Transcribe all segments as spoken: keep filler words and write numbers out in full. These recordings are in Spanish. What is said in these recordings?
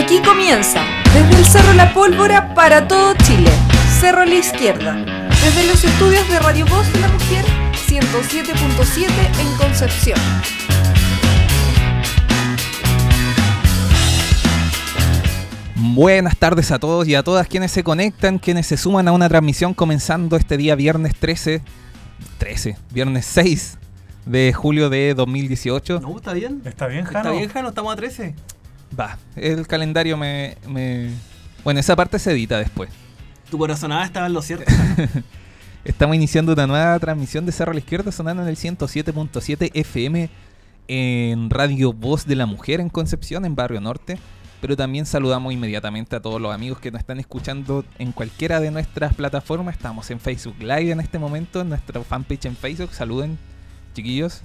Aquí comienza, desde el Cerro La Pólvora para todo Chile, Cerro a la Izquierda, desde los estudios de Radio Voz de la Mujer, ciento siete punto siete en Concepción. Buenas tardes a todos y a todas quienes se conectan, quienes se suman a una transmisión comenzando este día viernes trece, trece, viernes seis de julio de dos mil dieciocho. No, está bien. Está bien, Jano. Está bien, Jano, estamos a trece. Va, el calendario me, me... Bueno, esa parte se edita después. Tu corazonada estaba en lo cierto. Estamos iniciando una nueva transmisión de Cerro a la Izquierda, sonando en el ciento siete punto siete F M en Radio Voz de la Mujer en Concepción, en Barrio Norte. Pero también saludamos inmediatamente a todos los amigos que nos están escuchando en cualquiera de nuestras plataformas. Estamos en Facebook Live en este momento, en nuestra fanpage en Facebook. Saluden, chiquillos.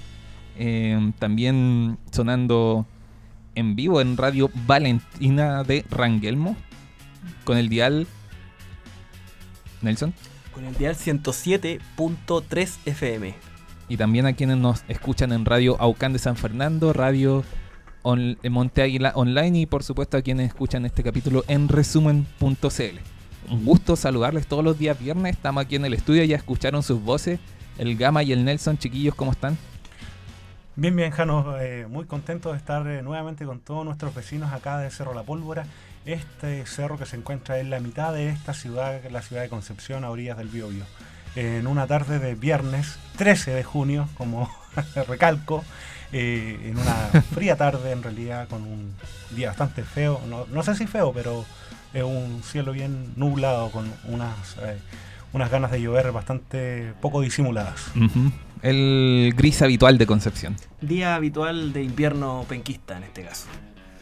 Eh, también sonando en vivo en Radio Valentina de Rangelmo, con el dial... Nelson. Con el dial ciento siete punto tres F M. Y también a quienes nos escuchan en Radio Aucán de San Fernando, Radio on, Monte Águila Online y por supuesto a quienes escuchan este capítulo en resumen punto c l. Un gusto saludarles todos los días viernes. Estamos aquí en el estudio, ya escucharon sus voces, el Gama y el Nelson. Chiquillos, ¿cómo están? Bien, bien, Jano, eh, muy contento de estar eh, nuevamente con todos nuestros vecinos acá de Cerro La Pólvora, este cerro que se encuentra en la mitad de esta ciudad, la ciudad de Concepción, a orillas del Biobío. Eh, en una tarde de viernes trece de junio, como recalco, eh, en una fría tarde en realidad, con un día bastante feo, no, no sé si feo, pero es un cielo bien nublado, con unas, eh, unas ganas de llover bastante poco disimuladas. Uh-huh. El gris habitual de Concepción. Día habitual de invierno penquista en este caso.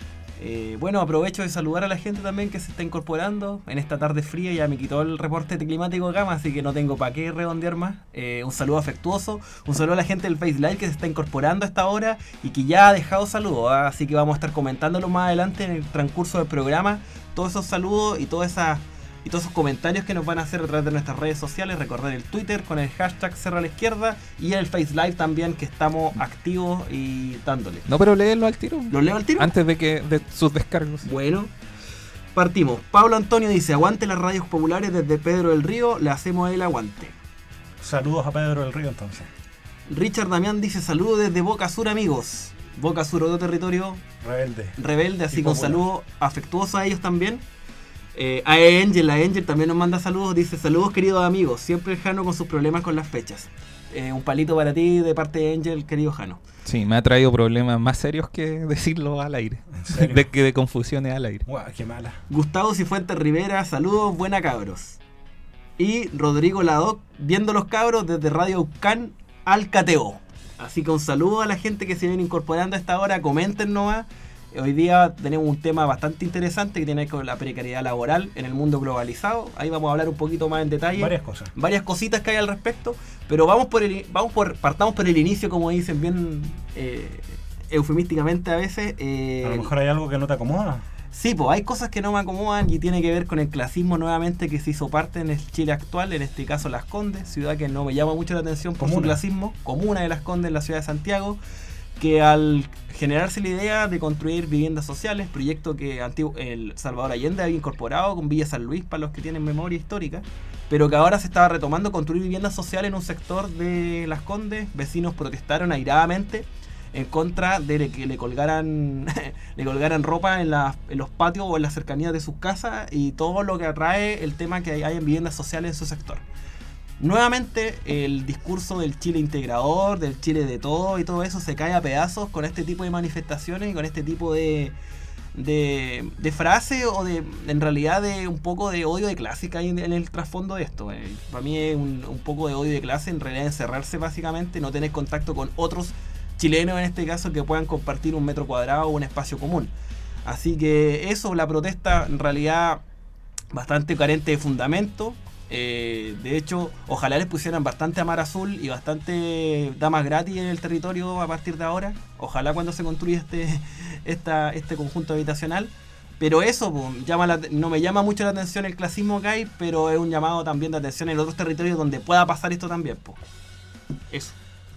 Eh, bueno, aprovecho de saludar a la gente también que se está incorporando en esta tarde fría. Ya me quitó el reporte climático Gama, así que no tengo para qué redondear más. Eh, un saludo afectuoso, un saludo a la gente del Face Live que se está incorporando a esta hora y que ya ha dejado saludos, ¿eh? Así que vamos a estar comentándolo más adelante en el transcurso del programa. Todos esos saludos y todas esas y todos esos comentarios que nos van a hacer a través de nuestras redes sociales. Recordar el Twitter con el hashtag Cerro a la Izquierda y el Face Live también, que estamos activos y dándole. No, pero léelo al tiro. ¿Lo leo al tiro? Antes de que de sus descargos. Bueno, partimos. Pablo Antonio dice: aguante las radios populares desde Pedro del Río, le hacemos el aguante. Saludos a Pedro del Río entonces. Richard Damián dice: saludos desde Boca Sur, amigos. Boca Sur, otro territorio rebelde. Rebelde, así y que un popular. saludo afectuoso a ellos también. Eh, a Angel, a Angel también nos manda saludos, dice: saludos queridos amigos, siempre el Jano con sus problemas con las fechas. Eh, un palito para ti de parte de Angel, querido Jano. Sí, me ha traído problemas más serios que decirlo al aire. ¿En serio? De que de confusiones al aire. Guau, qué mala. Gustavo Cifuentes Rivera, saludos, buena cabros. Y Rodrigo Ladoc, viendo los cabros desde Radio Ucán al Cateo. Así que un saludo a la gente que se viene incorporando a esta hora, comenten nomás. Hoy día tenemos un tema bastante interesante que tiene que ver con la precariedad laboral en el mundo globalizado. Ahí vamos a hablar un poquito más en detalle. Varias cosas. Varias cositas que hay al respecto. Pero vamos por el, vamos por, partamos por el inicio, como dicen bien eh, eufemísticamente a veces. Eh, A lo mejor hay algo que no te acomoda. Sí, pues hay cosas que no me acomodan y tiene que ver con el clasismo nuevamente que se hizo parte en el Chile actual, en este caso Las Condes, ciudad que no me llama mucho la atención por Comuna. su clasismo, comuna de Las Condes en la ciudad de Santiago, que al generarse la idea de construir viviendas sociales, proyecto que antiguo, el Salvador Allende había incorporado con Villa San Luis para los que tienen memoria histórica, pero que ahora se estaba retomando construir viviendas sociales en un sector de Las Condes. Vecinos protestaron airadamente en contra de que le colgaran le colgaran ropa en, la, en los patios o en las cercanías de sus casas y todo lo que atrae el tema que hay en viviendas sociales en su sector. Nuevamente el discurso del Chile integrador, del Chile de todo y todo eso se cae a pedazos con este tipo de manifestaciones y con este tipo de de, de frase o de en realidad de un poco de odio de clase que hay en, en el trasfondo de esto. Eh, para mí es un, un poco de odio de clase, en realidad encerrarse básicamente, no tener contacto con otros chilenos en este caso que puedan compartir un metro cuadrado o un espacio común. Así que eso, la protesta en realidad bastante carente de fundamento. Eh, de hecho, ojalá les pusieran bastante Amar Azul y bastante damas gratis en el territorio a partir de ahora. Ojalá cuando se construya este, esta, este conjunto habitacional. Pero eso, pues, llama la, no me llama mucho la atención el clasismo que hay, pero es un llamado también de atención en otros territorios donde pueda pasar esto también, pues. Eso.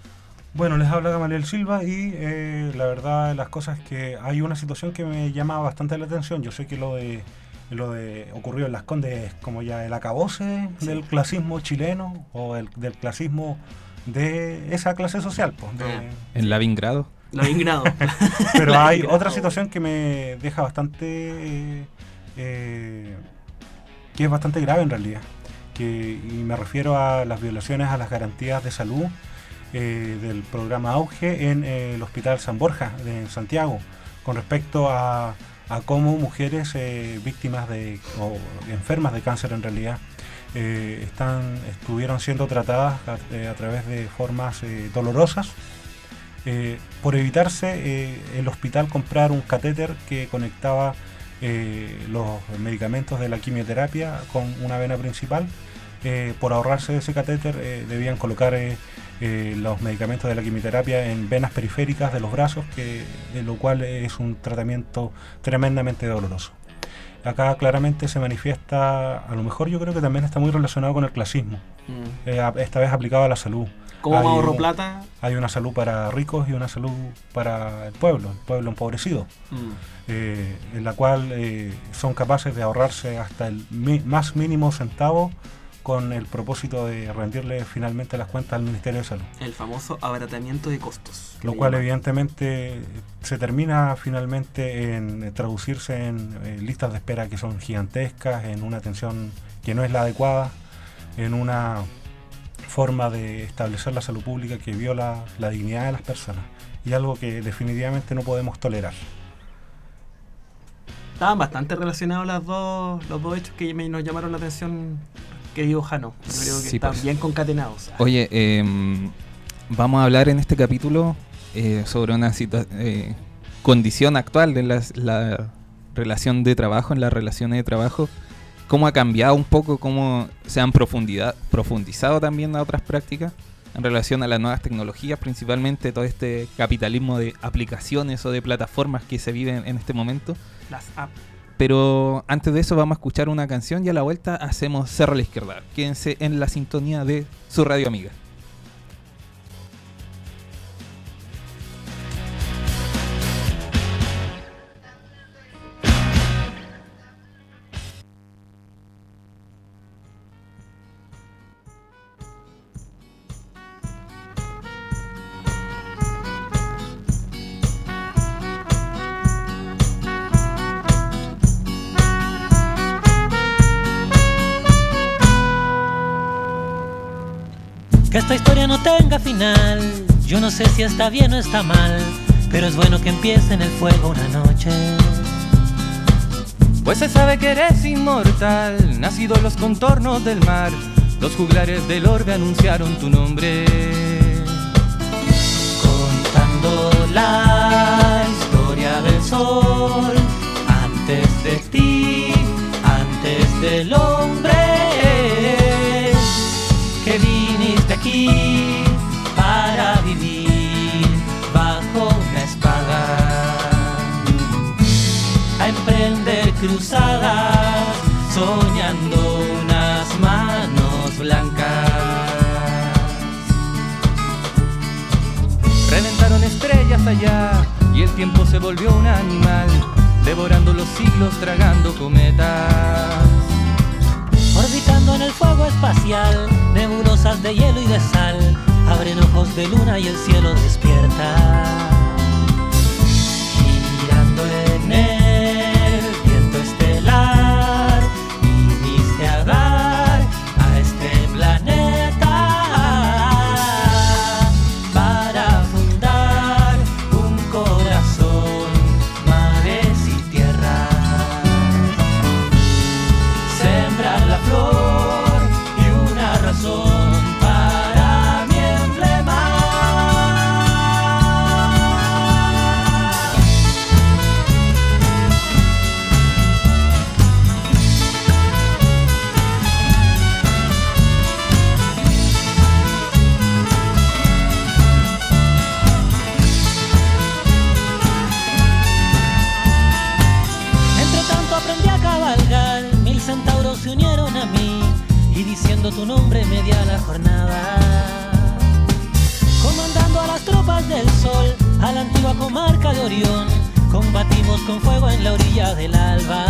Bueno, les habla Gamaliel Silva y eh, la verdad las cosas es que hay una situación que me llama bastante la atención. Yo sé que lo de lo de ocurrido en Las Condes es como ya el acabose sí. del clasismo chileno o el, del clasismo de esa clase social. Pues, de, ah. En Lavingrado. Lavingrado. Pero hay Lavingrado. Otra situación que me deja bastante... Eh, eh, que es bastante grave en realidad. Que, y me refiero a las violaciones a las garantías de salud eh, del programa Auge en eh, el Hospital San Borja de Santiago, con respecto a, a cómo mujeres eh, víctimas de o enfermas de cáncer en realidad eh, están estuvieron siendo tratadas a, eh, a través de formas eh, dolorosas eh, por evitarse eh, el hospital comprar un catéter que conectaba eh, los medicamentos de la quimioterapia con una vena principal. Eh, por ahorrarse ese catéter eh, debían colocar eh, eh, los medicamentos de la quimioterapia en venas periféricas de los brazos, que, eh, lo cual es un tratamiento tremendamente doloroso. Acá claramente se manifiesta, a lo mejor yo creo que también está muy relacionado con el clasismo, mm. eh, esta vez aplicado a la salud. ¿Cómo me ahorro plata? Hay una salud para ricos y una salud para el pueblo, el pueblo empobrecido, mm. eh, en la cual eh, son capaces de ahorrarse hasta el mi- más mínimo centavo con el propósito de rendirle finalmente las cuentas al Ministerio de Salud. El famoso abaratamiento de costos. Lo cual llama. evidentemente se termina finalmente en traducirse en eh, listas de espera que son gigantescas, en una atención que no es la adecuada, en una forma de establecer la salud pública que viola la dignidad de las personas, y algo que definitivamente no podemos tolerar. Estaban bastante relacionados las dos, los dos hechos que me, nos llamaron la atención, querido Jano. Yo creo que sí, están pues. bien concatenados. Oye, eh, vamos a hablar en este capítulo eh, sobre una situa- eh, condición actual de la, la relación de trabajo, en las relaciones de trabajo, cómo ha cambiado un poco, cómo se han profundidad, profundizado también a otras prácticas en relación a las nuevas tecnologías, principalmente todo este capitalismo de aplicaciones o de plataformas que se viven en este momento. Las apps. Pero antes de eso vamos a escuchar una canción y a la vuelta hacemos Cerro a la Izquierda. Quédense en la sintonía de su radio amiga. Que esta historia no tenga final, yo no sé si está bien o está mal, pero es bueno que empiece en el fuego una noche. Pues se sabe que eres inmortal, nacido en los contornos del mar, los juglares del orbe anunciaron tu nombre. Contando la historia del sol, antes de ti, antes del hombre, que viniste aquí para vivir bajo una espada, a emprender cruzadas, soñando unas manos blancas. Reventaron estrellas allá y el tiempo se volvió un animal, devorando los siglos, tragando cometas. Orbitando en el fuego espacial, nebulosas de hielo y de sal, abren ojos de luna y el cielo despierta. Girando en el viento estelar, viniste a dar a este planeta para fundar un corazón, mares y tierras. Sembrar la flor y una razón para mi emblema. Entre tanto aprendí a cabalgar, mil centauros se unieron a mí y diciendo tu nombre media la jornada, comandando a las de Orión, combatimos con fuego en la orilla del alba.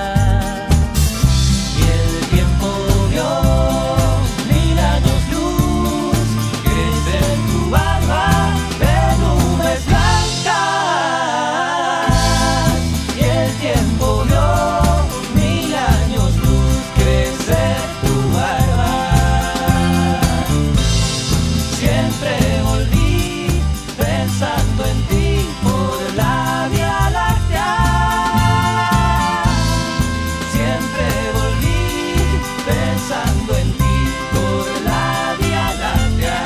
Y el tiempo vio mil años luz, crecer tu barba de nubes blancas. Y el tiempo vio mil años luz, crecer tu barba. Siempre volví pensando en ti por la Vía Láctea. Siempre volví pensando en ti por la Vía Láctea.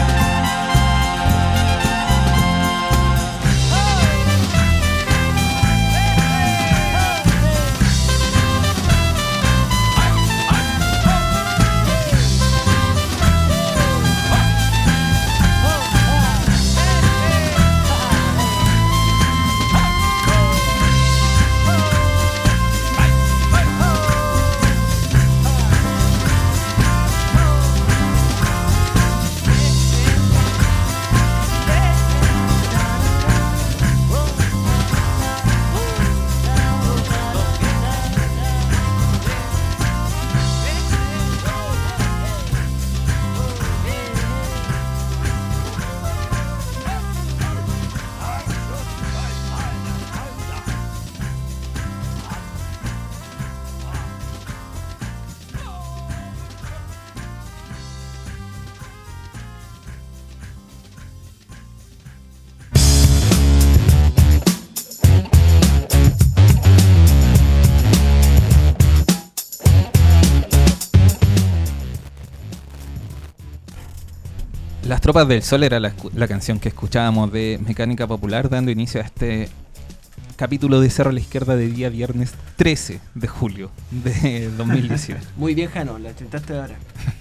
Las Tropas del Sol era la, la canción que escuchábamos de Mecánica Popular, dando inicio a este capítulo de Cerro a la Izquierda de día viernes trece de julio de dos mil dieciocho. Muy bien, Jano, la intentaste ahora.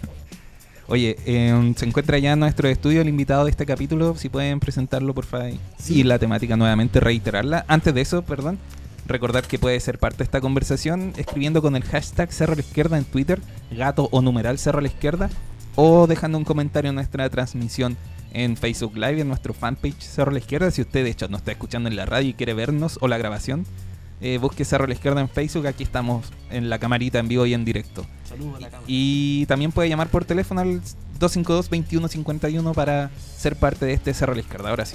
Oye, eh, se encuentra ya en nuestro estudio el invitado de este capítulo, si pueden presentarlo por favor. Sí. Y la temática nuevamente, reiterarla. Antes de eso, perdón, recordar que puede ser parte de esta conversación escribiendo con el hashtag Cerro a la Izquierda en Twitter, gato o numeral Cerro a la Izquierda, o dejando un comentario en nuestra transmisión en Facebook Live, en nuestro fanpage Cerro a la Izquierda. Si usted de hecho nos está escuchando en la radio y quiere vernos o la grabación, eh, busque Cerro a la Izquierda en Facebook. Aquí estamos en la camarita en vivo y en directo. Saludos a la cámara. Y también puede llamar por teléfono al dos cinco dos, veintiuno cincuenta y uno para ser parte de este Cerro a la Izquierda. Ahora sí.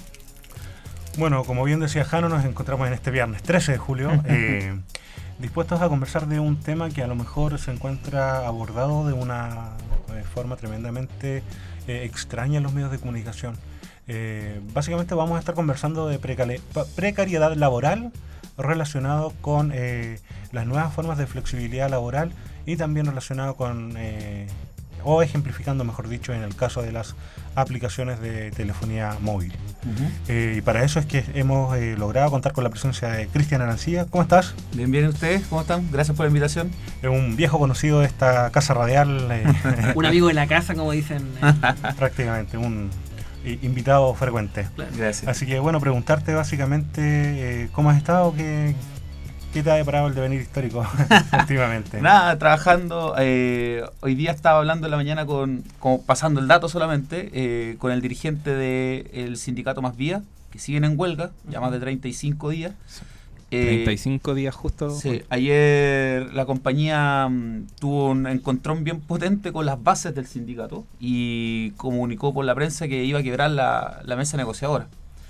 Bueno, como bien decía Jano, nos encontramos en este viernes trece de julio, eh, dispuestos a conversar de un tema que a lo mejor se encuentra abordado de una eh, forma tremendamente eh, extraña en los medios de comunicación. Eh, básicamente vamos a estar conversando de precari- precariedad laboral relacionado con eh, las nuevas formas de flexibilidad laboral y también relacionado con, eh, o ejemplificando mejor dicho, en el caso de las aplicaciones de telefonía móvil. Uh-huh. Eh, y para eso es que hemos eh, logrado contar con la presencia de Cristian Arancía. ¿Cómo estás? Bien, bien, ¿ustedes? ¿Cómo están? Gracias por la invitación. Es un viejo conocido de esta casa radial. Eh, Un amigo de la casa, como dicen. eh. prácticamente, un eh, invitado frecuente. Gracias. Así que bueno, preguntarte básicamente eh, cómo has estado, qué, qué te ha deparado el devenir histórico últimamente. Nada, trabajando. Eh, hoy día estaba hablando en la mañana con, como pasando el dato solamente, eh, con el dirigente del sindicato Más Vía, que siguen en huelga, ya más de treinta y cinco días. Eh, treinta y cinco días justo. Sí, ayer la compañía mm, tuvo un encontrón bien potente con las bases del sindicato y comunicó por la prensa que iba a quebrar la, la mesa negociadora.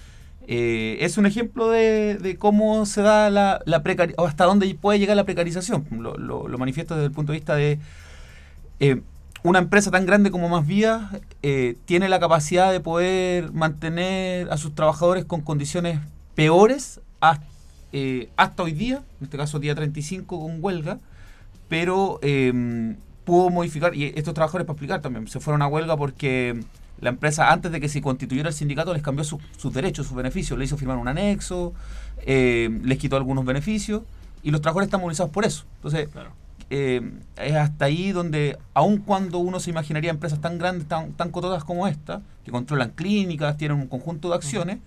Eh, es un ejemplo de, de cómo se da la, la precarización, o hasta dónde puede llegar la precarización. Lo, lo, lo manifiesto desde el punto de vista de eh, una empresa tan grande como Más Vía eh, tiene la capacidad de poder mantener a sus trabajadores con condiciones peores hasta, eh, hasta hoy día, en este caso día treinta y cinco con huelga, pero eh, pudo modificar, y estos trabajadores, para explicar también, se fueron a huelga porque la empresa, antes de que se constituyera el sindicato, les cambió su, sus derechos, sus beneficios, le hizo firmar un anexo, eh, les quitó algunos beneficios, y los trabajadores están movilizados por eso. Entonces, Claro. eh, es hasta ahí donde, aun cuando uno se imaginaría empresas tan grandes, tan, tan cototas como esta, que controlan clínicas, tienen un conjunto de acciones,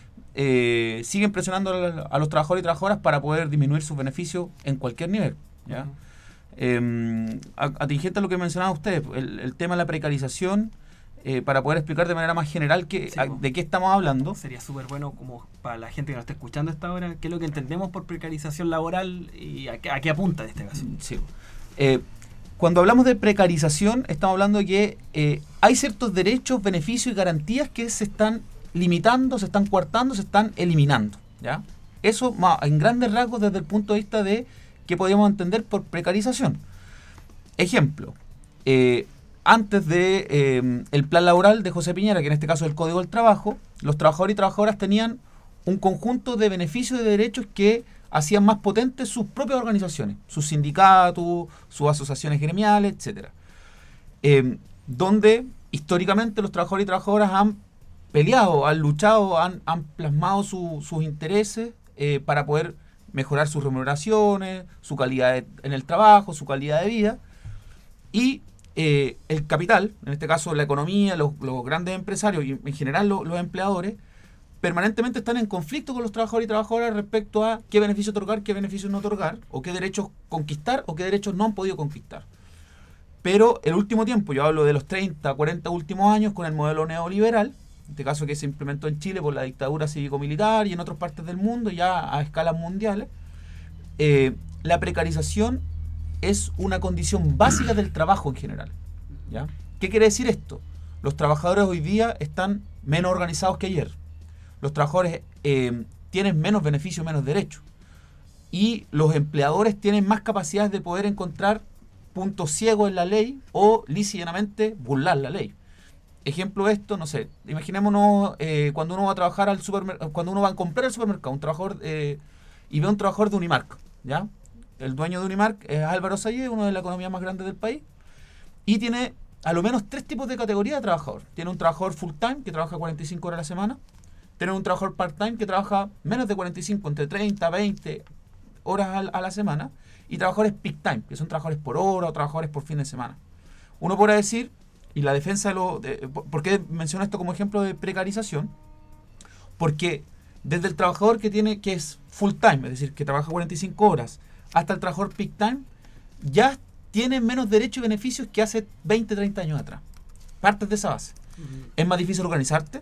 eh, siguen presionando a, a los trabajadores y trabajadoras para poder disminuir sus beneficios en cualquier nivel, ¿ya? Ujú. Eh, atingente a lo que mencionaba usted, el, el tema de la precarización, eh, para poder explicar de manera más general que, Sí, a, de qué estamos hablando. Sería súper bueno como para la gente que nos está escuchando a esta hora, qué es lo que entendemos por precarización laboral y a qué, a qué apunta en este caso. Sí. Eh, cuando hablamos de precarización, estamos hablando de que eh, hay ciertos derechos, beneficios y garantías que se están limitando, se están coartando, se están eliminando, ¿ya? Eso ma, en grandes rasgos desde el punto de vista de qué podríamos entender por precarización. Ejemplo, eh, antes de eh, el plan laboral de José Piñera, que en este caso es el Código del Trabajo, los trabajadores y trabajadoras tenían un conjunto de beneficios y de derechos que hacían más potentes sus propias organizaciones, sus sindicatos, sus asociaciones gremiales, etcétera. Eh, donde históricamente los trabajadores y trabajadoras han peleado, han luchado, han, han plasmado su, sus intereses eh, para poder mejorar sus remuneraciones, su calidad de, en el trabajo, su calidad de vida. Y eh, el capital, en este caso la economía, los, los grandes empresarios y en general los, los empleadores, permanentemente están en conflicto con los trabajadores y trabajadoras respecto a qué beneficio otorgar, qué beneficios no otorgar, o qué derechos conquistar o qué derechos no han podido conquistar. Pero el último tiempo, yo hablo de los treinta, cuarenta últimos años con el modelo neoliberal, en este caso que se implementó en Chile por la dictadura cívico-militar y en otras partes del mundo, ya a escalas mundiales, eh, la precarización es una condición básica del trabajo en general, ¿ya? ¿Qué quiere decir esto? Los trabajadores hoy día están menos organizados que ayer. Los trabajadores eh, tienen menos beneficios, menos derechos. Y los empleadores tienen más capacidades de poder encontrar puntos ciegos en la ley o lícitamente burlar la ley. Ejemplo de esto, no sé, imaginémonos eh, cuando uno va a trabajar al supermercado, cuando uno va a comprar al supermercado, un trabajador eh, y ve a un trabajador de Unimark, ¿ya? El dueño de Unimark es Álvaro Sayé, uno de las economías más grandes del país, y tiene a lo menos tres tipos de categoría de trabajador. Tiene un trabajador full time que trabaja cuarenta y cinco horas a la semana, tiene un trabajador part time que trabaja menos de cuarenta y cinco, entre treinta, veinte horas a, a la semana, y trabajadores peak time, que son trabajadores por hora o trabajadores por fin de semana. Uno podrá decir, y la defensa de lo... De, ¿por qué menciono esto como ejemplo de precarización? Porque desde el trabajador que tiene que es full time, es decir, que trabaja cuarenta y cinco horas, hasta el trabajador peak time, ya tiene menos derechos y beneficios que hace veinte, treinta años atrás. Partes de esa base. Uh-huh. Es más difícil organizarte.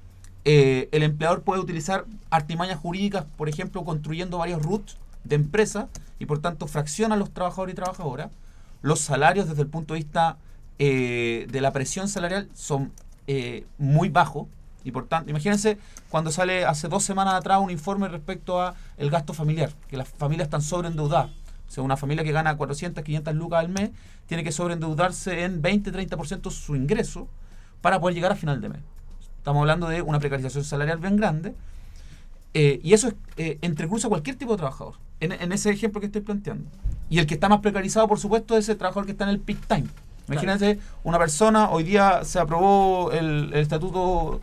Eh, el empleador puede utilizar artimañas jurídicas, por ejemplo, construyendo varios roots de empresa y por tanto fracciona a los trabajadores y trabajadoras. Los salarios desde el punto de vista eh, de la presión salarial son eh, muy bajos y por tanto, imagínense cuando sale hace dos semanas atrás un informe respecto a el gasto familiar, que las familias están sobreendeudadas. O sea, una familia que gana cuatrocientas, quinientas lucas al mes tiene que sobreendeudarse en veinte, treinta por ciento su ingreso para poder llegar a final de mes. Estamos hablando de una precarización salarial bien grande eh, y eso es, eh, entrecruza cualquier tipo de trabajador en, en ese ejemplo que estoy planteando. Y el que está más precarizado, por supuesto, es ese trabajador que está en el peak time. Imagínense, claro, una persona, hoy día se aprobó el, el estatuto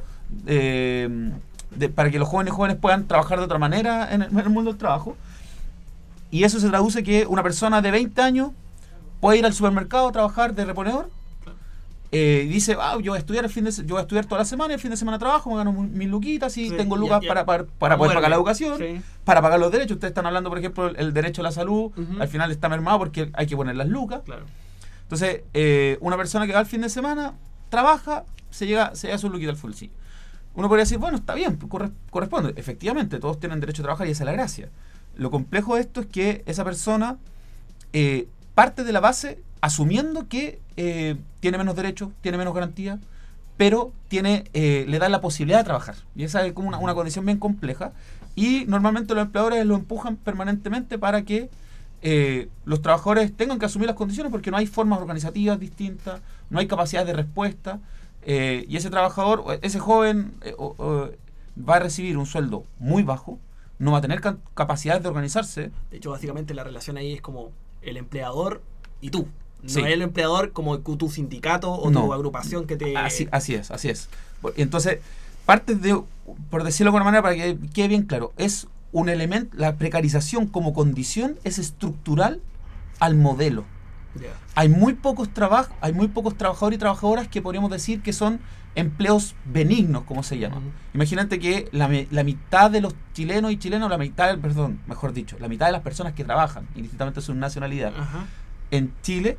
eh, de, para que los jóvenes jóvenes puedan trabajar de otra manera en el, en el mundo del trabajo. Y eso se traduce que una persona de veinte años puede ir al supermercado a trabajar de reponedor. Eh, y dice, ah, yo voy a estudiar el fin de se- yo voy a estudiar toda la semana, el fin de semana trabajo, me gano mis luquitas y Sí, tengo ya, lucas ya. para, para, para poder pagar la educación, Sí. para pagar los derechos. Ustedes están hablando, por ejemplo, el, el derecho a la salud, Ujú. al final está mermado porque hay que poner las lucas. Claro. Entonces, eh, una persona que va al fin de semana, trabaja, se llega, se llega sus luquitas al bolsillo. Uno podría decir, bueno, está bien, corre- corresponde. Efectivamente, todos tienen derecho a trabajar y esa es la gracia. Lo complejo de esto es que esa persona eh, parte de la base asumiendo que eh, tiene menos derechos, tiene menos garantías, pero tiene, eh, le da la posibilidad de trabajar. Y esa es como una, una condición bien compleja. Y normalmente los empleadores lo empujan permanentemente para que eh, los trabajadores tengan que asumir las condiciones porque no hay formas organizativas distintas, no hay capacidad de respuesta. Eh, y ese trabajador, ese joven eh, o, o, va a recibir un sueldo muy bajo, no va a tener ca- capacidad de organizarse. De hecho, básicamente la relación ahí es como el empleador y tú. No Sí. es el empleador como tu sindicato o No. tu agrupación que te... Así, así es, así es. Por- Entonces, parte de, por decirlo de alguna manera, para que quede bien claro, es un elemento, la precarización como condición es estructural al modelo. Ya. Hay muy pocos trabajos, hay muy pocos trabajadores y trabajadoras que podríamos decir que son empleos benignos, como se llama. Ujú. Imagínate que la, mi- la mitad de los chilenos y chilenos, la mitad, perdón, mejor dicho, la mitad de las personas que trabajan, indistintamente de su nacionalidad, Ajá. en Chile,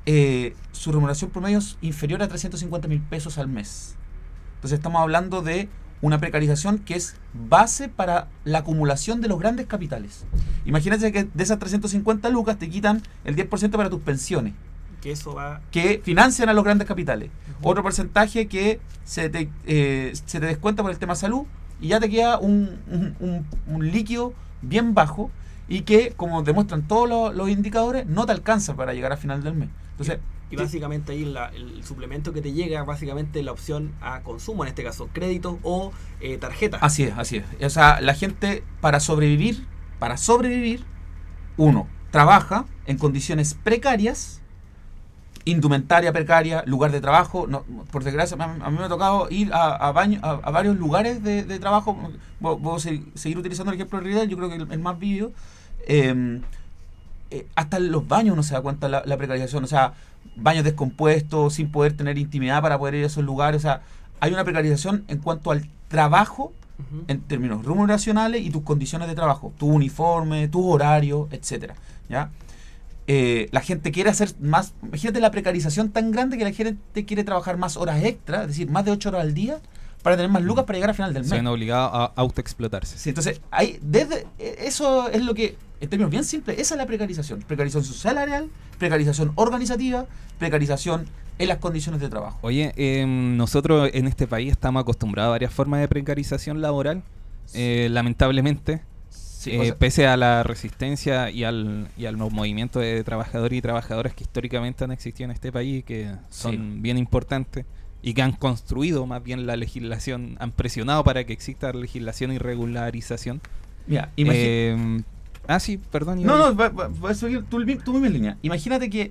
eh, su remuneración promedio es inferior a trescientos cincuenta mil pesos al mes. Entonces estamos hablando de una precarización que es base para la acumulación de los grandes capitales. Imagínate que de esas trescientas cincuenta lucas te quitan el diez por ciento para tus pensiones, Que eso va... que financian a los grandes capitales. Uh-huh. Otro porcentaje que se te, eh, se te descuenta por el tema salud y ya te queda un, un, un, un líquido bien bajo y que, como demuestran todos los, los indicadores, no te alcanza para llegar a final del mes. Entonces, y básicamente ahí la, el suplemento que te llega, básicamente la opción a consumo, en este caso, créditos o eh, tarjetas. Así es, así es. O sea, la gente para sobrevivir, para sobrevivir, uno, trabaja en condiciones precarias, indumentaria precaria, lugar de trabajo. No, por desgracia, a mí me ha tocado ir a, a, baño, a, a varios lugares de, de trabajo. Puedo seguir utilizando el ejemplo de Ridel, yo creo que el, el más vivo. Eh, eh, hasta en los baños uno se da cuenta la, la precarización. O sea, baños descompuestos, sin poder tener intimidad para poder ir a esos lugares. O sea, hay una precarización en cuanto al trabajo, uh-huh, en términos remuneracionales y tus condiciones de trabajo, tu uniforme, tu horario, etcétera. ¿Ya? Eh, la gente quiere hacer más, imagínate la precarización tan grande que la gente quiere trabajar más horas extra, es decir, más de ocho horas al día para tener más lucas para llegar al final del mes. Se ven obligados a autoexplotarse. Sí, entonces, hay, desde eso es lo que, en términos bien simples, esa es la precarización. Precarización salarial, precarización organizativa, precarización en las condiciones de trabajo. Oye, eh, nosotros en este país estamos acostumbrados a varias formas de precarización laboral, eh, lamentablemente. Sí, eh, o sea, pese a la resistencia y al, y al movimiento de trabajadores y trabajadoras que históricamente han existido en este país, que son sí. bien importantes y que han construido más bien la legislación, han presionado para que exista legislación y regularización. Mira, imagínate. Eh, ah, sí, perdón. No, no, va, va, va a seguir tu, tu misma línea. Imagínate que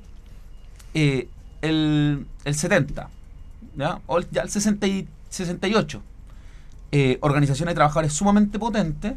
eh, el, el setenta, ¿ya? O el, ya el sesenta y, sesenta y ocho, eh, organizaciones de trabajadores sumamente potentes,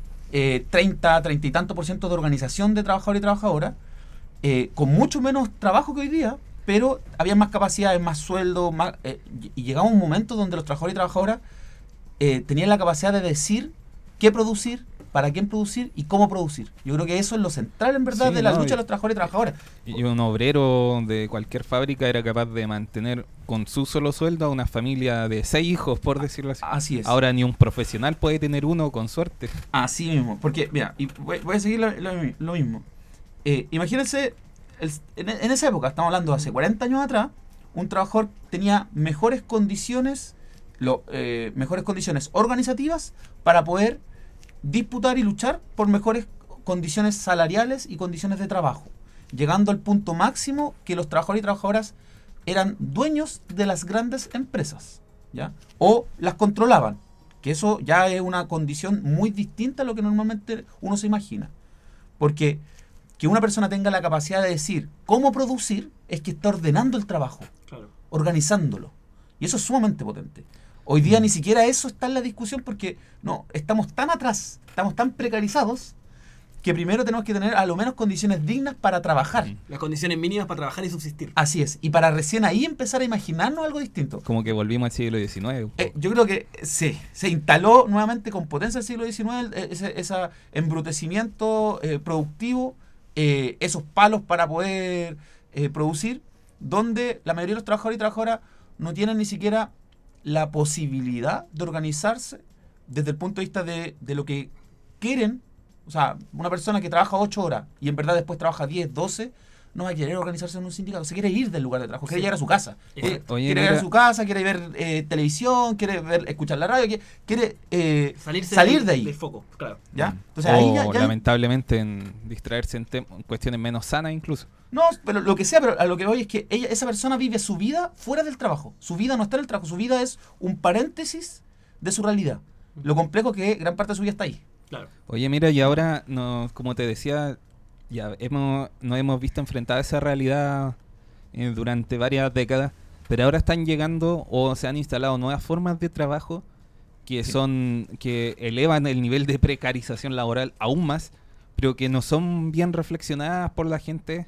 eh, treinta, treinta y tanto por ciento de organización de trabajadores y trabajadoras, eh, con mucho menos trabajo que hoy día, pero había más capacidades, más sueldo, más, eh, y llegaba un momento donde los trabajadores y trabajadoras eh, tenían la capacidad de decir qué producir, para quién producir y cómo producir. Yo creo que eso es lo central, en verdad, Sí, de la no, lucha y, de los trabajadores y trabajadoras. Y un obrero de cualquier fábrica era capaz de mantener con su solo sueldo a una familia de seis hijos, por decirlo así. Así es. Ahora ni un profesional puede tener uno con suerte. Así mismo. Porque, mira, y voy, voy a seguir lo, lo, lo mismo. Eh, imagínense, el, en, en esa época, estamos hablando de hace cuarenta años atrás, un trabajador tenía mejores condiciones, lo, eh, mejores condiciones organizativas para poder disputar y luchar por mejores condiciones salariales y condiciones de trabajo, llegando al punto máximo que los trabajadores y trabajadoras eran dueños de las grandes empresas, ¿ya? O las controlaban, que eso ya es una condición muy distinta a lo que normalmente uno se imagina, porque que una persona tenga la capacidad de decir cómo producir es que está ordenando el trabajo, claro, organizándolo, y eso es sumamente potente. Hoy día ni siquiera eso está en la discusión porque no, estamos tan atrás, estamos tan precarizados que primero tenemos que tener a lo menos condiciones dignas para trabajar. Las condiciones mínimas para trabajar y subsistir. Así es, y para recién ahí empezar a imaginarnos algo distinto. Como que volvimos al siglo diecinueve. Eh, yo creo que sí, se instaló nuevamente con potencia el siglo diecinueve, ese, ese embrutecimiento eh, productivo, eh, esos palos para poder eh, producir, donde la mayoría de los trabajadores y trabajadoras no tienen ni siquiera la posibilidad de organizarse desde el punto de vista de, de lo que quieren. O sea, una persona que trabaja ocho horas y en verdad después trabaja diez, doce, no va a querer organizarse en un sindicato, se quiere ir del lugar de trabajo, quiere sí. llegar a su casa. Eh, Oye, quiere mira, ir a su casa, quiere ver eh, televisión, quiere ver, escuchar la radio, quiere, quiere eh, Salirse salir del, de ahí. del foco, claro. ¿Ya? Entonces, o ahí ya, ya- lamentablemente en distraerse en, tem- en cuestiones menos sanas incluso. No, pero lo que sea, pero a lo que voy es que ella, esa persona vive su vida fuera del trabajo. Su vida no está en el trabajo, su vida es un paréntesis de su realidad. Lo complejo que gran parte de su vida está ahí. Claro. Oye, mira, y ahora, no, como te decía, ya hemos, nos hemos visto enfrentados a esa realidad eh, durante varias décadas, pero ahora están llegando o se han instalado nuevas formas de trabajo que Sí. son que elevan el nivel de precarización laboral aún más, pero que no son bien reflexionadas por la gente.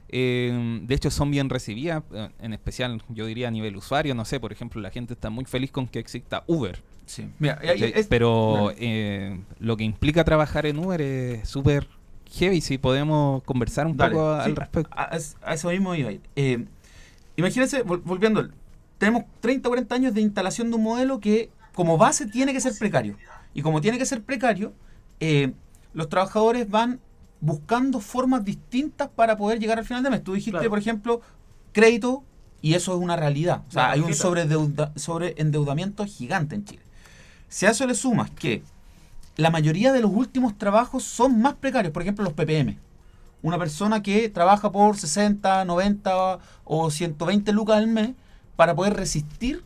Eh, de hecho, son bien recibidas, eh, en especial, yo diría, a nivel usuario. No sé, por ejemplo, la gente está muy feliz con que exista Uber. Sí. Mira, ¿Cachai? es- Pero bueno. eh, lo que implica trabajar en Uber es súper heavy, si podemos conversar un Dale, poco sí, al respecto. A, a- a eso mismo iba a ir. Eh, imagínense, vol- volviendo, tenemos treinta o cuarenta años de instalación de un modelo que como base tiene que ser precario. Y como tiene que ser precario, eh, los trabajadores van buscando formas distintas para poder llegar al final de mes. Tú dijiste, Claro. por ejemplo, crédito, y eso es una realidad. O sea, La hay un tarjeta. sobreendeuda- sobreendeudamiento gigante en Chile. Si a eso le sumas que la mayoría de los últimos trabajos son más precarios, por ejemplo, los P P M. Una persona que trabaja por sesenta, noventa o ciento veinte lucas al mes para poder resistir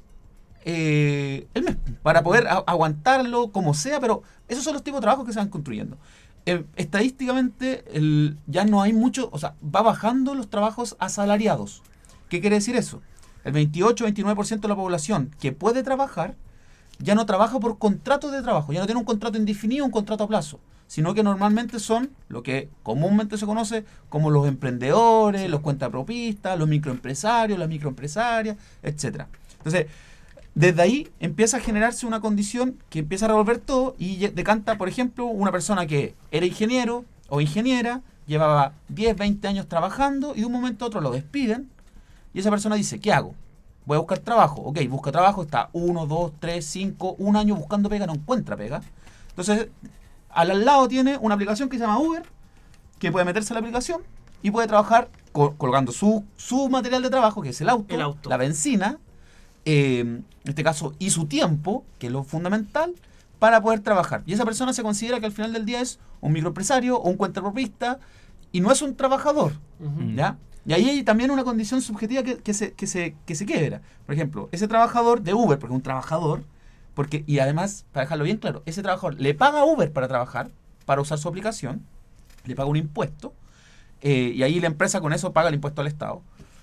eh, el mes, para poder a- aguantarlo como sea, pero esos son los tipos de trabajos que se van construyendo. Eh, estadísticamente el- ya no hay mucho, o sea, va bajando los trabajos asalariados. ¿Qué quiere decir eso? El veintiocho veintinueve por ciento de la población que puede trabajar ya no trabaja por contrato de trabajo, ya no tiene un contrato indefinido, un contrato a plazo, sino que normalmente son lo que comúnmente se conoce como los emprendedores, los cuentapropistas, los microempresarios, las microempresarias, etcétera. Entonces, desde ahí empieza a generarse una condición que empieza a revolver todo y ye- decanta, por ejemplo, una persona que era ingeniero o ingeniera, llevaba diez, veinte años trabajando y de un momento a otro lo despiden y esa persona dice, ¿qué hago? Voy a buscar trabajo. Ok, busca trabajo, está uno, dos, tres, cinco, un año buscando pega, no encuentra pega. Entonces, al, al lado tiene una aplicación que se llama Uber, que puede meterse a la aplicación y puede trabajar col- colgando su, su material de trabajo, que es el auto, El auto. la benzina, eh, en este caso, y su tiempo, que es lo fundamental, para poder trabajar. Y esa persona se considera que al final del día es un microempresario o un cuentapropista y no es un trabajador. Ujú. ¿Ya? Y ahí hay también una condición subjetiva que, que, se, que, se, que se quiebra. Por ejemplo, ese trabajador de Uber, porque es un trabajador, porque y además, para dejarlo bien claro, ese trabajador le paga a Uber para trabajar, para usar su aplicación, le paga un impuesto, eh, y ahí la empresa con eso paga el impuesto al Estado.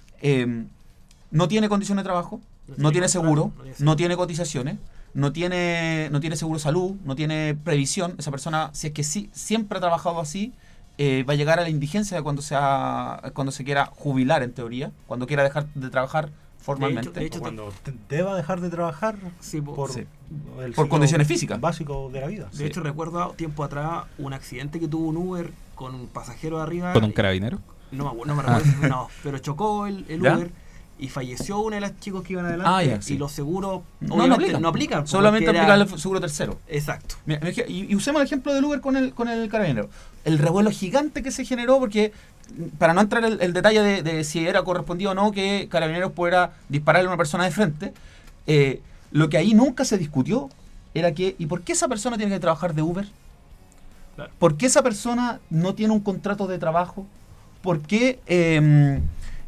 Eh, no tiene condición de trabajo, no tiene seguro, no tiene cotizaciones, no tiene, no tiene seguro salud, no tiene previsión. Esa persona, si es que sí, siempre ha trabajado así, eh, va a llegar a la indigencia cuando, sea, cuando se quiera jubilar, en teoría, cuando quiera dejar de trabajar formalmente. de hecho, O cuando te- deba dejar de trabajar Sí, po- por, Sí. el Por ciclo condiciones físicas. básico de la vida. De hecho, recuerdo tiempo atrás un accidente que tuvo un Uber con un pasajero arriba. ¿Con un carabinero? No, me acuerdo, no me recuerdo, no, pero chocó el, el ¿Ya? Uber y falleció uno de los chicos que iban adelante. Ah, ya, sí. Y los seguros No, obviamente no aplican. no aplican, porque Solamente era- aplica el seguro tercero. Exacto. Mira, mira, Y, y usemos el ejemplo del Uber con el, con el carabinero. El revuelo gigante que se generó, porque para no entrar el, el detalle de, de si era correspondido o no que Carabineros pudiera dispararle a una persona de frente, eh, lo que ahí nunca se discutió era que, ¿y por qué esa persona tiene que trabajar de Uber? Claro. ¿Por qué esa persona no tiene un contrato de trabajo? ¿Por qué eh,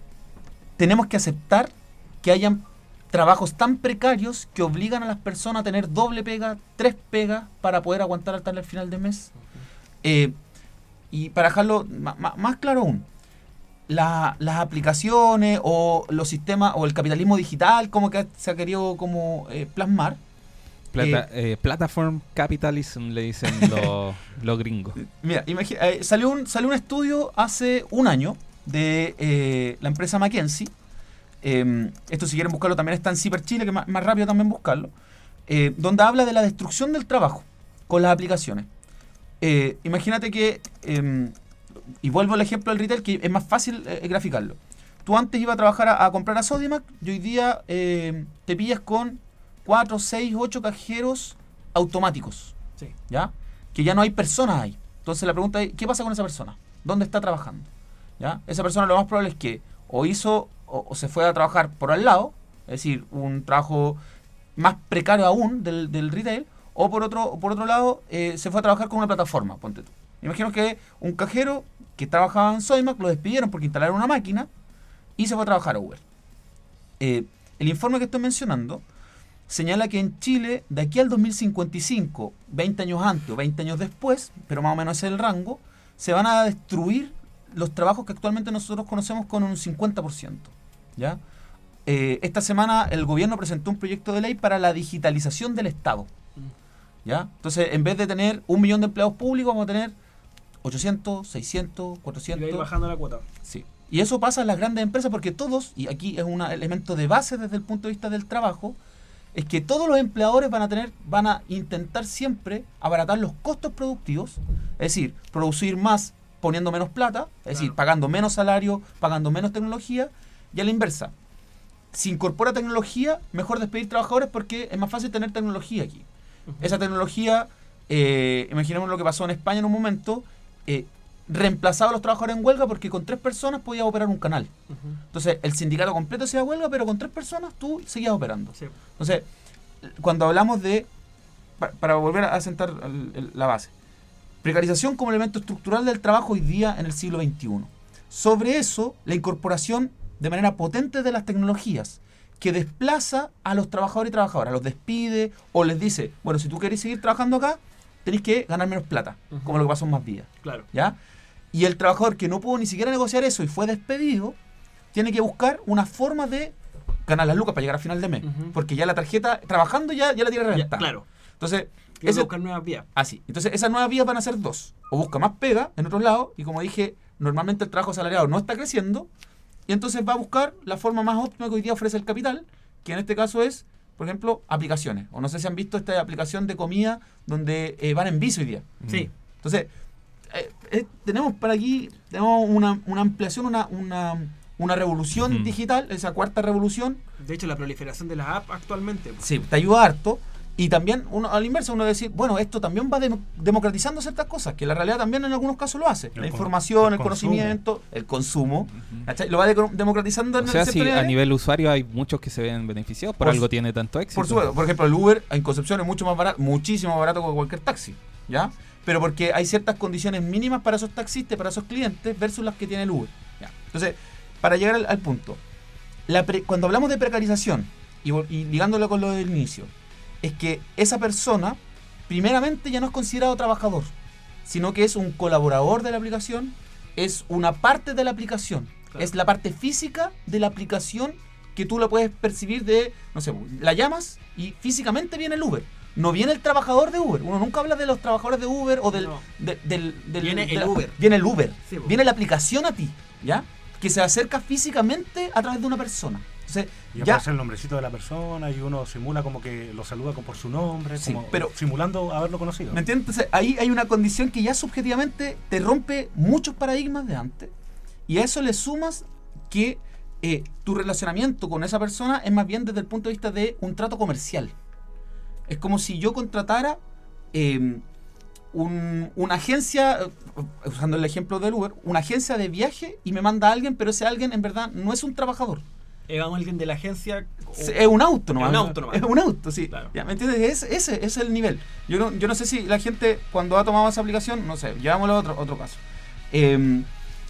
tenemos que aceptar que hayan trabajos tan precarios que obligan a las personas a tener doble pega, tres pegas para poder aguantar hasta el final del mes? Eh, y para dejarlo ma- ma- más claro aún, la- las aplicaciones o los sistemas o el capitalismo digital como que se ha querido como eh, plasmar. Plata, eh, platform capitalism, le dicen los, los gringos. Mira, imagi- eh, salió, un, salió un estudio hace un año de eh, la empresa McKinsey. Eh, esto si quieren buscarlo también está en Ciber Chile, que es más, más rápido también buscarlo. eh, donde habla de la destrucción del trabajo con las aplicaciones. Eh, imagínate que, eh, y vuelvo al ejemplo del retail, que es más fácil eh, graficarlo. Tú antes ibas a trabajar a, a comprar a Sodimac y hoy día eh, te pillas con cuatro, seis, ocho cajeros automáticos. Sí. ¿Ya? Que ya no hay personas ahí. Entonces la pregunta es, ¿qué pasa con esa persona? ¿Dónde está trabajando? ¿Ya? Esa persona lo más probable es que o hizo o, o se fue a trabajar por al lado, es decir, un trabajo más precario aún del, del retail, o por otro, por otro lado, eh, se fue a trabajar con una plataforma, ponte tú. Imagino que un cajero que trabajaba en Sodimac lo despidieron porque instalaron una máquina y se fue a trabajar a Uber. Eh, el informe que estoy mencionando señala que en Chile, de aquí al dos mil cincuenta y cinco, veinte años antes o veinte años después, pero más o menos ese es el rango, se van a destruir los trabajos que actualmente nosotros conocemos con un cincuenta por ciento. ¿Ya? Eh, esta semana el gobierno presentó un proyecto de ley para la digitalización del Estado. ¿Ya? Entonces, en vez de tener un millón de empleados públicos, vamos a tener ochocientos, seiscientos, Y va a cuatrocientos. ir bajando la cuota. Sí. Y eso pasa en las grandes empresas porque todos, y aquí es un elemento de base desde el punto de vista del trabajo, es que todos los empleadores van a tener, van a intentar siempre abaratar los costos productivos, es decir, producir más poniendo menos plata, es decir, pagando menos salario, pagando menos tecnología, y a la inversa. Si incorpora tecnología, mejor despedir trabajadores porque es más fácil tener tecnología aquí. Uh-huh. Esa tecnología, eh, imaginemos lo que pasó en España en un momento, eh, reemplazaba a los trabajadores en huelga porque con tres personas podías operar un canal. Uh-huh. Entonces, el sindicato completo se iba a huelga, pero con tres personas tú seguías operando. Sí. Entonces, cuando hablamos de, para, para volver a sentar el, el, la base, precarización como elemento estructural del trabajo hoy día en el siglo veintiuno. Sobre eso, la incorporación de manera potente de las tecnologías que desplaza a los trabajadores y trabajadoras, los despide o les dice, bueno, si tú querés seguir trabajando acá, tenéis que ganar menos plata, uh-huh. como lo que pasó en Más Vida. Claro. ¿Ya? Y el trabajador que no pudo ni siquiera negociar eso y fue despedido, tiene que buscar una forma de ganar las lucas para llegar a final de mes. Uh-huh. Porque ya la tarjeta, trabajando ya, ya la tiene reventada. Ya, claro. Entonces, tiene que buscar nuevas vías. Ah, sí. Entonces, esas nuevas vías van a ser dos. O busca más pega en otros lados, y como dije, normalmente el trabajo asalariado no está creciendo, y entonces va a buscar la forma más óptima que hoy día ofrece el capital, que en este caso es, por ejemplo, aplicaciones. O no sé si han visto esta aplicación de comida donde eh, van en bici hoy día. Sí. Entonces, eh, eh, tenemos para aquí tenemos una, una ampliación, una, una, una revolución mm. digital, esa cuarta revolución. De hecho, la proliferación de las apps actualmente. Sí, te ayuda harto. Y también, uno, al inverso, uno decir, bueno, esto también va de, democratizando ciertas cosas, que la realidad también en algunos casos lo hace. El la información, el, el conocimiento, el consumo, uh-huh. lo va de, democratizando. O sea, en sí, a nivel usuario hay muchos que se ven beneficiados, por, por algo tiene tanto éxito. Por supuesto, por ejemplo, el Uber en Concepción es mucho más barato, muchísimo más barato que cualquier taxi, ¿ya? Pero porque hay ciertas condiciones mínimas para esos taxistas, para esos clientes, versus las que tiene el Uber. ¿Ya? Entonces, para llegar al, al punto, la pre, cuando hablamos de precarización, y, y ligándolo con lo del inicio, es que esa persona, primeramente, ya no es considerado trabajador, sino que es un colaborador de la aplicación, es una parte de la aplicación, claro. Es la parte física de la aplicación que tú la puedes percibir de, no sé, la llamas y físicamente viene el Uber. No viene el trabajador de Uber. Uno nunca habla de los trabajadores de Uber o del... No. De, del, del viene de el la, Uber. Viene el Uber. Sí, viene la aplicación a ti, ¿ya? Que se acerca físicamente a través de una persona. Entonces, y ya aparece el nombrecito de la persona y uno simula como que lo saluda por su nombre, sí, como pero, simulando haberlo conocido. ¿Me entiendes? Entonces, ahí hay una condición que ya subjetivamente te rompe muchos paradigmas de antes, y a eso le sumas que eh, tu relacionamiento con esa persona es más bien desde el punto de vista de un trato comercial. Es como si yo contratara eh, un, una agencia, usando el ejemplo del Uber, una agencia de viaje y me manda a alguien, pero ese alguien en verdad no es un trabajador. Es alguien de la agencia. O... Es un auto nomás. Es un auto nomás. Es un auto, sí. Claro. ¿Ya? ¿Me entiendes? Es, ese es el nivel. Yo no, yo no sé si la gente, cuando ha tomado esa aplicación, no sé, llevámoslo a otro, otro caso. Eh,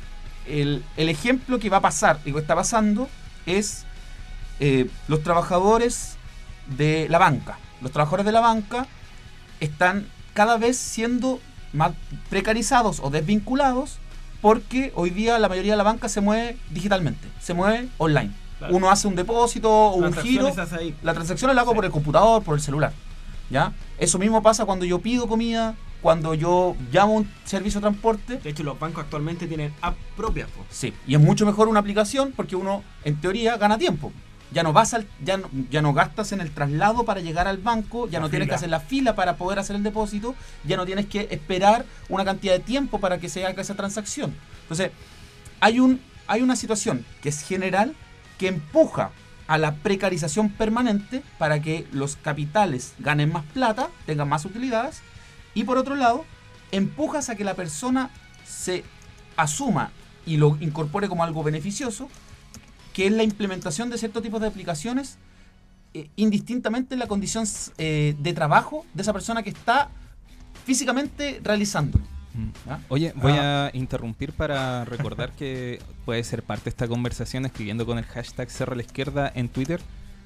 el, el ejemplo que va a pasar y que está pasando es eh, los trabajadores de la banca. Los trabajadores de la banca están cada vez siendo más precarizados o desvinculados porque hoy día la mayoría de la banca se mueve digitalmente, se mueve online. Claro. Uno hace un depósito o un giro, la transacción la hago sí. por el computador, por el celular. ¿Ya? Eso mismo pasa cuando yo pido comida, cuando yo llamo a un servicio de transporte. De hecho, los bancos actualmente tienen app propias. Po. Sí, y es mucho mejor una aplicación porque uno, en teoría, gana tiempo. Ya no vas al, ya no, ya no gastas en el traslado para llegar al banco, ya la no tienes fila. que hacer la fila para poder hacer el depósito, ya no tienes que esperar una cantidad de tiempo para que se haga esa transacción. Entonces, hay un hay una situación que es general que empuja a la precarización permanente para que los capitales ganen más plata, tengan más utilidades, y por otro lado, empujas a que la persona se asuma y lo incorpore como algo beneficioso, que es la implementación de ciertos tipos de aplicaciones, eh, indistintamente en la condición eh, de trabajo de esa persona que está físicamente realizando. ¿Ah? Oye, voy ah. a interrumpir para recordar que puede ser parte de esta conversación escribiendo con el hashtag Cerro a la Izquierda en Twitter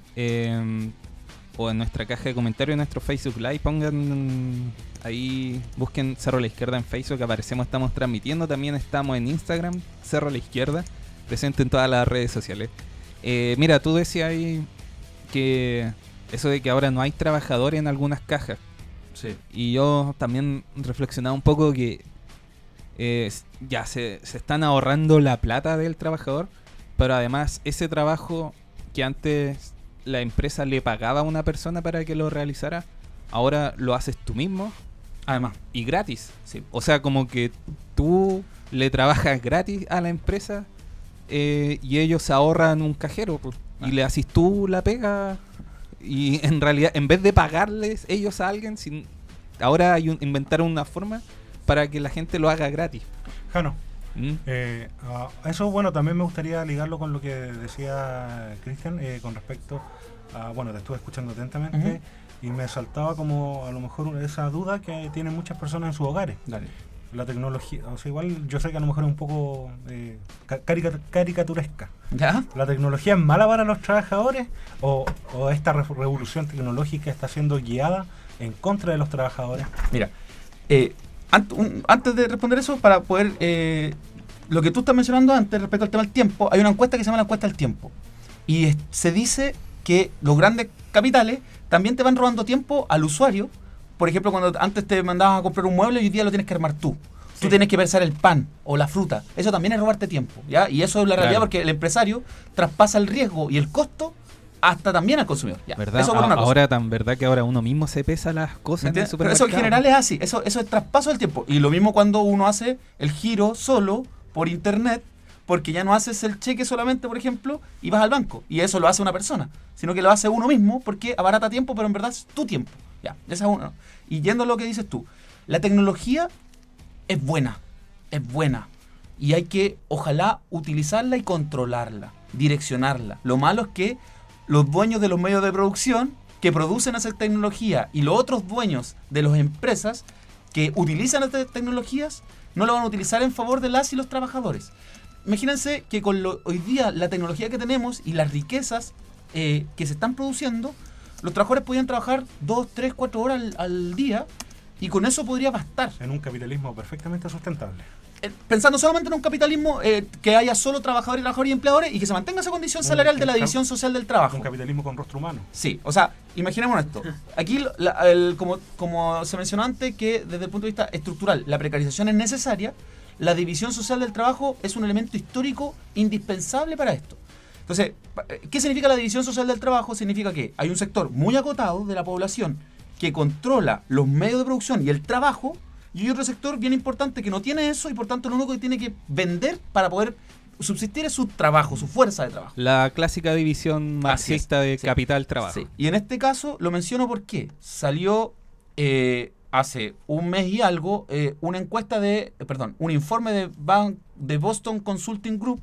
eh, o en nuestra caja de comentarios en nuestro Facebook Live. Pongan ahí, busquen Cerro a la Izquierda en Facebook, aparecemos, estamos transmitiendo. También estamos en Instagram, Cerro a la Izquierda, presente en todas las redes sociales. Eh, mira, tú decías ahí que eso de que ahora no hay trabajadores en algunas cajas. Sí. Y yo también reflexionaba un poco que eh, ya se, se están ahorrando la plata del trabajador, pero además ese trabajo que antes la empresa le pagaba a una persona para que lo realizara, ahora lo haces tú mismo, además, y gratis. Sí. O sea, como que tú le trabajas gratis a la empresa eh, y ellos se ahorran un cajero pues, ah. y le haces tú la pega y en realidad en vez de pagarles ellos a alguien, sin, ahora hay un, inventaron una forma para que la gente lo haga gratis. Jano, ¿Mm? eh, uh, eso bueno, también me gustaría ligarlo con lo que decía Cristian eh, con respecto a, bueno, te estuve escuchando atentamente uh-huh. y me saltaba como a lo mejor esa duda que tienen muchas personas en sus hogares. Dale. La tecnología, o sea, igual yo sé que a lo mejor es un poco eh, caricat- caricaturesca. ¿Ya? ¿La tecnología es mala para los trabajadores o, o esta re- revolución tecnológica está siendo guiada en contra de los trabajadores? Mira, eh, ant- un, antes de responder eso, para poder... Eh, lo que tú estás mencionando antes respecto al tema del tiempo, hay una encuesta que se llama la encuesta del tiempo. Y es, se dice que los grandes capitales también te van robando tiempo al usuario. Por ejemplo, cuando antes te mandabas a comprar un mueble y hoy día lo tienes que armar tú. Sí. Tú tienes que pensar el pan o la fruta. Eso también es robarte tiempo, ¿ya? Y eso es la realidad, claro. Porque el empresario traspasa el riesgo y el costo hasta también al consumidor. ¿Ya? ¿Verdad? Eso por una cosa. Ahora tan verdad que ahora uno mismo se pesa las cosas en el supermercado. Pero eso en general es así. Eso, eso es traspaso del tiempo. Y lo mismo cuando uno hace el giro solo por internet, porque ya no haces el cheque solamente, por ejemplo, y vas al banco. Y eso lo hace una persona. Sino que lo hace uno mismo porque abarata tiempo, pero en verdad es tu tiempo. Ya, esa es una. Y yendo a lo que dices tú, la tecnología es buena, es buena. Y hay que, ojalá, utilizarla y controlarla, direccionarla. Lo malo es que los dueños de los medios de producción que producen esa tecnología y los otros dueños de las empresas que utilizan estas tecnologías no lo van a utilizar en favor de las y los trabajadores. Imagínense que con lo, hoy día la tecnología que tenemos y las riquezas eh, que se están produciendo, los trabajadores podían trabajar dos, tres, cuatro horas al, al día y con eso podría bastar. En un capitalismo perfectamente sustentable. Eh, pensando solamente en un capitalismo eh, que haya solo trabajadores, trabajadores y empleadores y que se mantenga esa condición salarial un, de la división social del trabajo. Un capitalismo con rostro humano. Sí, o sea, imaginemos esto. Aquí, la, el, como, como se mencionó antes, que desde el punto de vista estructural la precarización es necesaria, la división social del trabajo es un elemento histórico indispensable para esto. Entonces, ¿qué significa la división social del trabajo? Significa que hay un sector muy acotado de la población que controla los medios de producción y el trabajo, y hay otro sector bien importante que no tiene eso y por tanto lo único que tiene que vender para poder subsistir es su trabajo, su fuerza de trabajo. La clásica división marxista de sí. capital-trabajo. Sí. Y en este caso lo menciono porque salió eh, hace un mes y algo eh, una encuesta de, eh, perdón, un informe de, Ban- de Boston Consulting Group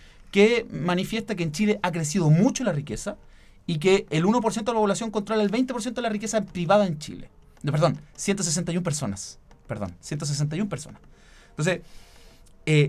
que manifiesta que en Chile ha crecido mucho la riqueza y que el uno por ciento de la población controla el veinte por ciento de la riqueza privada en Chile. No, perdón, ciento sesenta y una personas. Perdón, ciento sesenta y una personas. Entonces, eh,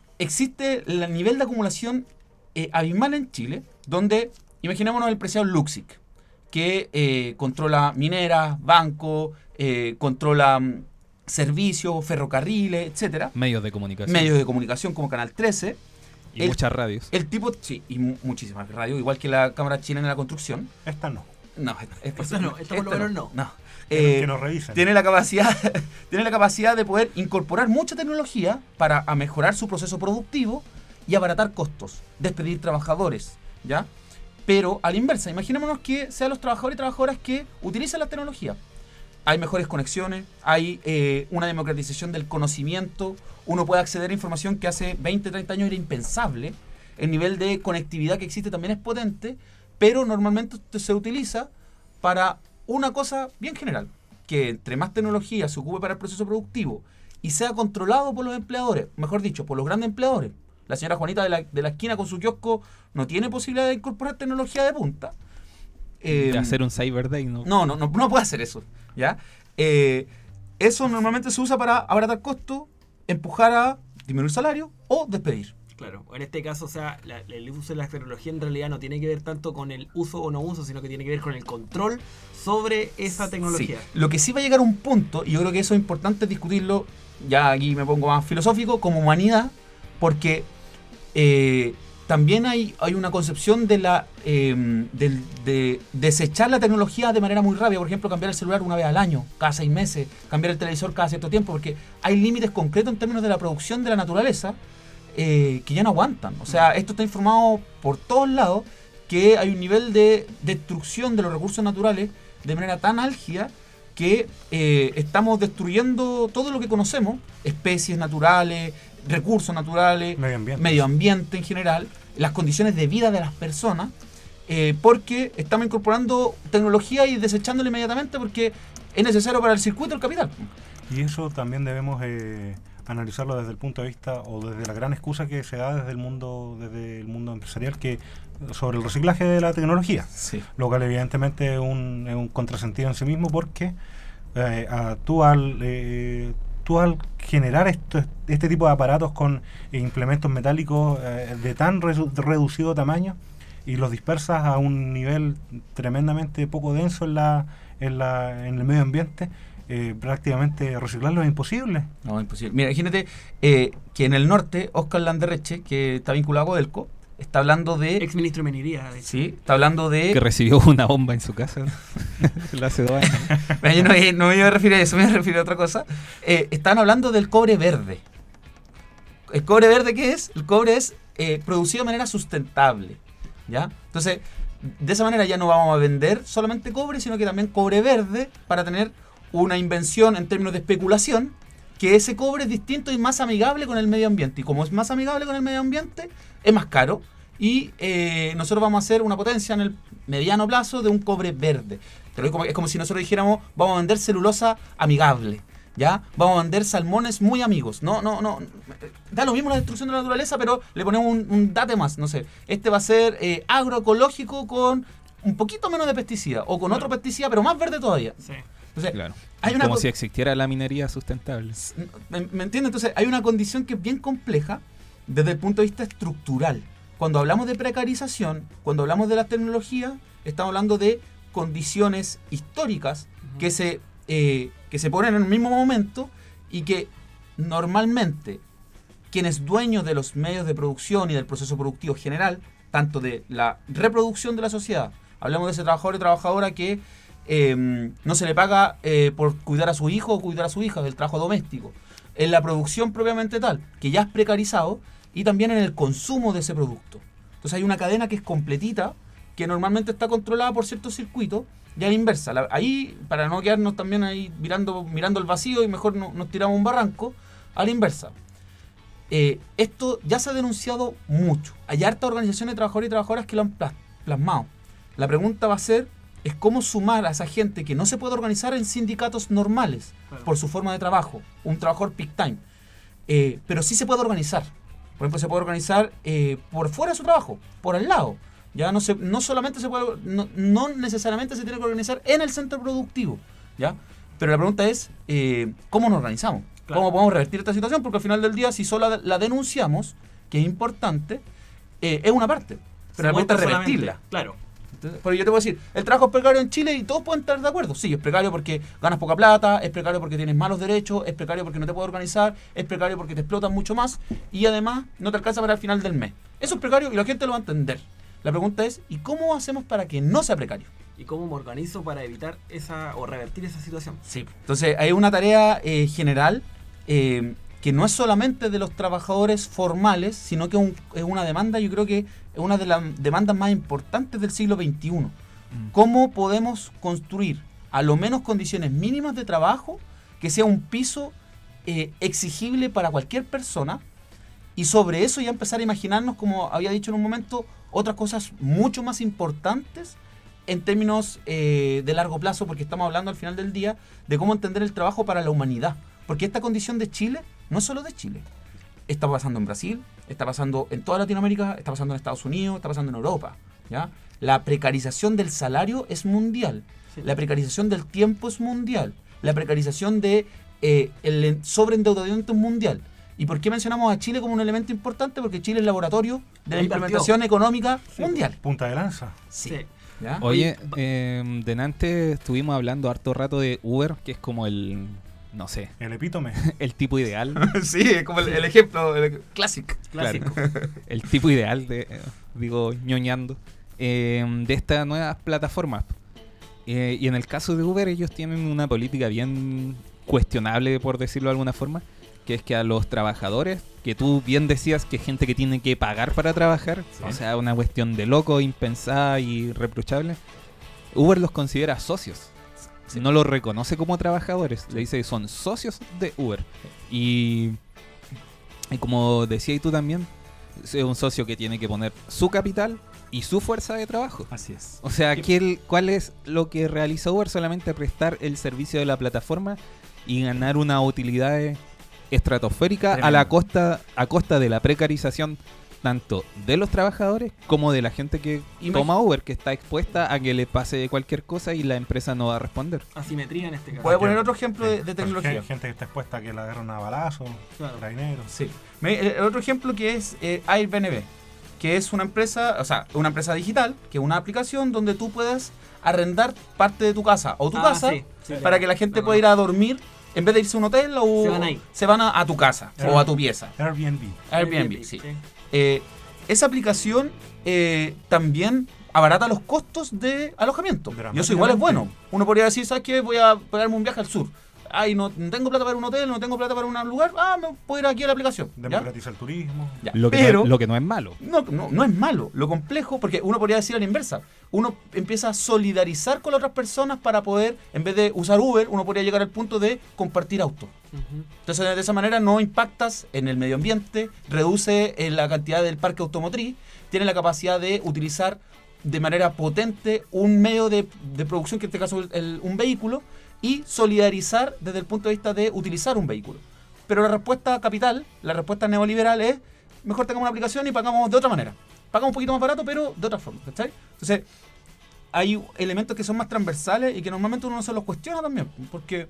existe el nivel de acumulación eh, abismal en Chile, donde, imaginémonos el preciado Luxic, que eh, controla mineras, bancos, eh, controla um, servicios, ferrocarriles, etcétera. Medios de comunicación. Medios de comunicación como Canal trece. Y el, muchas radios. El tipo, sí, y mu- muchísimas radios, igual que la Cámara Chilena de la Construcción. Esta no. No, esta, Esta no, esta por lo menos no. no. Eh, Eh, que nos revisen. tiene la capacidad tiene la capacidad de poder incorporar mucha tecnología para a mejorar su proceso productivo y abaratar costos, despedir trabajadores, ¿ya? Pero a la inversa, imaginémonos que sean los trabajadores y trabajadoras que utilizan la tecnología. Hay mejores conexiones, hay eh, una democratización del conocimiento, uno puede acceder a información que hace veinte, treinta años era impensable, el nivel de conectividad que existe también es potente, pero normalmente se utiliza para una cosa bien general, que entre más tecnología se ocupe para el proceso productivo y sea controlado por los empleadores, mejor dicho, por los grandes empleadores. La señora Juanita de la, de la esquina con su kiosco no tiene posibilidad de incorporar tecnología de punta. Eh, de hacer un Cyber Day, ¿no? No, no, no, no puede hacer eso, ¿ya? Eh, eso normalmente se usa para abaratar costos, empujar a disminuir salario o despedir. Claro, en este caso, o sea, la, el uso de la tecnología en realidad no tiene que ver tanto con el uso o no uso, sino que tiene que ver con el control sobre esa tecnología. Sí. Lo que sí va a llegar a un punto, y yo creo que eso es importante discutirlo, ya aquí me pongo más filosófico, como humanidad, porque eh, también hay, hay una concepción de la eh, de, de desechar la tecnología de manera muy rápida. Por ejemplo, cambiar el celular una vez al año, cada seis meses, cambiar el televisor cada cierto tiempo, porque hay límites concretos en términos de la producción de la naturaleza eh, que ya no aguantan. O sea, esto está informado por todos lados, que hay un nivel de destrucción de los recursos naturales de manera tan álgida que eh, estamos destruyendo todo lo que conocemos, especies naturales, recursos naturales, Medio ambiente. medio ambiente en general, las condiciones de vida de las personas, eh, porque estamos incorporando tecnología y desechándola inmediatamente porque es necesario para el circuito del capital. Y eso también debemos eh, analizarlo desde el punto de vista o desde la gran excusa que se da desde el mundo desde el mundo empresarial que sobre el reciclaje de la tecnología, Sí. lo cual evidentemente es un, es un contrasentido en sí mismo porque eh, a, tú al eh, tú al generar esto, este tipo de aparatos con implementos metálicos eh, de tan resu- reducido tamaño y los dispersas a un nivel tremendamente poco denso en la en la en el medio ambiente, eh, prácticamente reciclarlo es imposible. No, imposible. Mira, imagínate eh, que en el norte, Oscar Landerreche, que está vinculado a Codelco, está hablando de... Ex ministro de Minería. de hecho. Sí, está hablando de... Que recibió una bomba en su casa ¿no? hace dos años. Mira, yo no, me- no me iba a referir a eso, me iba a referir a otra cosa. Eh, están hablando del cobre verde. ¿El cobre verde qué es? El cobre es eh, producido de manera sustentable, ¿ya? Entonces, de esa manera ya no vamos a vender solamente cobre, sino que también cobre verde para tener una invención en términos de especulación, que ese cobre es distinto y más amigable con el medio ambiente. Y como es más amigable con el medio ambiente, es más caro. Y eh, nosotros vamos a hacer una potencia en el mediano plazo de un cobre verde. Pero es como, es como si nosotros dijéramos, vamos a vender celulosa amigable, ¿ya? Vamos a vender salmones muy amigos. No, no, no. Da lo mismo la destrucción de la naturaleza, pero le ponemos un, un date más. No sé, este va a ser eh, agroecológico con un poquito menos de pesticida. O con otro pesticida, pero más verde todavía. Sí. Entonces, Claro. hay Es una como co- si existiera la minería sustentable. ¿Me, me entiendes? Entonces, hay una condición que es bien compleja desde el punto de vista estructural. Cuando hablamos de precarización, cuando hablamos de la tecnología, estamos hablando de condiciones históricas que se, eh, que se ponen en el mismo momento y que normalmente quienes dueños de los medios de producción y del proceso productivo general, tanto de la reproducción de la sociedad, hablamos de ese trabajador y trabajadora que eh, no se le paga eh, por cuidar a su hijo o cuidar a su hija, del trabajo doméstico, en la producción propiamente tal, que ya es precarizado, y también en el consumo de ese producto. Entonces hay una cadena que es completita, que normalmente está controlada por ciertos circuitos, y a la inversa. La- ahí, para no quedarnos también ahí mirando, mirando el vacío y mejor no- nos tiramos un barranco, a la inversa. Eh, esto ya se ha denunciado mucho. Hay hartas organizaciones de trabajadores y trabajadoras que lo han plas- plasmado. La pregunta va a ser, es cómo sumar a esa gente que no se puede organizar en sindicatos normales, Claro. por su forma de trabajo, un trabajador peak time, eh, pero sí se puede organizar. Por ejemplo, se puede organizar eh, por fuera de su trabajo, por al lado. Ya no se, no solamente se puede, no, no necesariamente se tiene que organizar en el centro productivo, ¿ya? Pero la pregunta es, eh, ¿cómo nos organizamos? Claro. ¿Cómo podemos revertir esta situación? Porque al final del día, si solo la, la denunciamos, que es importante, eh, es una parte. Pero la pregunta es Muestra solamente- revertirla. Claro. Entonces, pero yo te voy a decir, el trabajo es precario en Chile y todos pueden estar de acuerdo. Sí, es precario porque ganas poca plata, es precario porque tienes malos derechos, es precario porque no te puedes organizar, es precario porque te explotan mucho más y además no te alcanza para el final del mes. Eso es precario y la gente lo va a entender. La pregunta es, ¿y cómo hacemos para que no sea precario? ¿Y cómo me organizo para evitar esa o revertir esa situación? Sí. Entonces hay una tarea eh, general eh, que no es solamente de los trabajadores formales, sino que un- es una demanda, yo creo que es una de las demandas más importantes del siglo veintiuno. ¿Cómo podemos construir a lo menos condiciones mínimas de trabajo que sea un piso eh, exigible para cualquier persona? Y sobre eso ya empezar a imaginarnos, como había dicho en un momento, otras cosas mucho más importantes en términos eh, de largo plazo, porque estamos hablando al final del día de cómo entender el trabajo para la humanidad. Porque esta condición de Chile no es solo de Chile. Está pasando en Brasil, está pasando en toda Latinoamérica, está pasando en Estados Unidos, está pasando en Europa, ¿ya? La precarización del salario es mundial. Sí. La precarización del tiempo es mundial. La precarización de eh, el en- sobreendeudamiento es mundial. ¿Y por qué mencionamos a Chile como un elemento importante? Porque Chile es laboratorio de la Ahí implementación económica mundial. Punta de lanza. Sí. Sí. ¿Ya? Oye, eh, delante estuvimos hablando harto rato de Uber, que es como el, no sé, El epítome. el tipo ideal. Sí, es como el, el ejemplo el clásico. Clásico. El tipo ideal de, eh, digo, ñoñando, eh, de estas nuevas plataformas. Eh, y en el caso de Uber, ellos tienen una política bien cuestionable, por decirlo de alguna forma, que es que a los trabajadores, que tú bien decías que es gente que tiene que pagar para trabajar, Sí. o sea, una cuestión de loco, impensada y reprochable, Uber los considera socios. Sí. No los reconoce como trabajadores, le dice que son socios de Uber. Y Y como decías tú también, es un socio que tiene que poner su capital y su fuerza de trabajo. Así es. O sea, ¿qué el- ¿cuál es lo que realiza Uber? Solamente prestar el servicio de la plataforma y ganar una utilidad estratosférica a Tremendo. la costa a costa de la precarización tanto de los trabajadores como de la gente que Imag- toma Uber, que está expuesta a que le pase cualquier cosa y la empresa no va a responder. Asimetría en este caso. Voy a poner otro ejemplo de, de Gen- tecnología. Gente que está expuesta a que la agarren a balazo, Claro. carabineros. Sí. Me- el otro ejemplo que es eh, Airbnb, que es una empresa, o sea, una empresa digital, que es una aplicación donde tú puedes arrendar parte de tu casa o tu Ah, casa sí, sí, para claro. que la gente Claro. pueda ir a dormir en vez de irse a un hotel o Se van ahí. se van a, a tu casa o a tu pieza. Airbnb. Airbnb, sí. Eh, esa aplicación eh, también abarata los costos de alojamiento. Y eso igual es bueno. Uno podría decir, ¿sabes qué? Voy a pegarme un viaje al sur. Ay, no, no tengo plata para un hotel, no tengo plata para un lugar. Ah, me puedo ir aquí a la aplicación. ¿ya? Democratiza el turismo. Ya. Lo que, Pero no, lo que no es malo. no, no, no es malo. Lo complejo, porque uno podría decir a la inversa. Uno empieza a solidarizar con las otras personas para poder, en vez de usar Uber, uno podría llegar al punto de compartir auto. Ujú. Entonces, de esa manera no impactas en el medio ambiente, reduce eh, la cantidad del parque automotriz, tiene la capacidad de utilizar de manera potente un medio de, de producción, que en este caso el- el- un vehículo, y solidarizar desde el punto de vista de utilizar un vehículo. Pero la respuesta capital, la respuesta neoliberal es, mejor tengamos una aplicación y pagamos de otra manera. Pagamos un poquito más barato, pero de otra forma. ¿Cachai? Entonces, hay elementos que son más transversales y que normalmente uno no se los cuestiona también, porque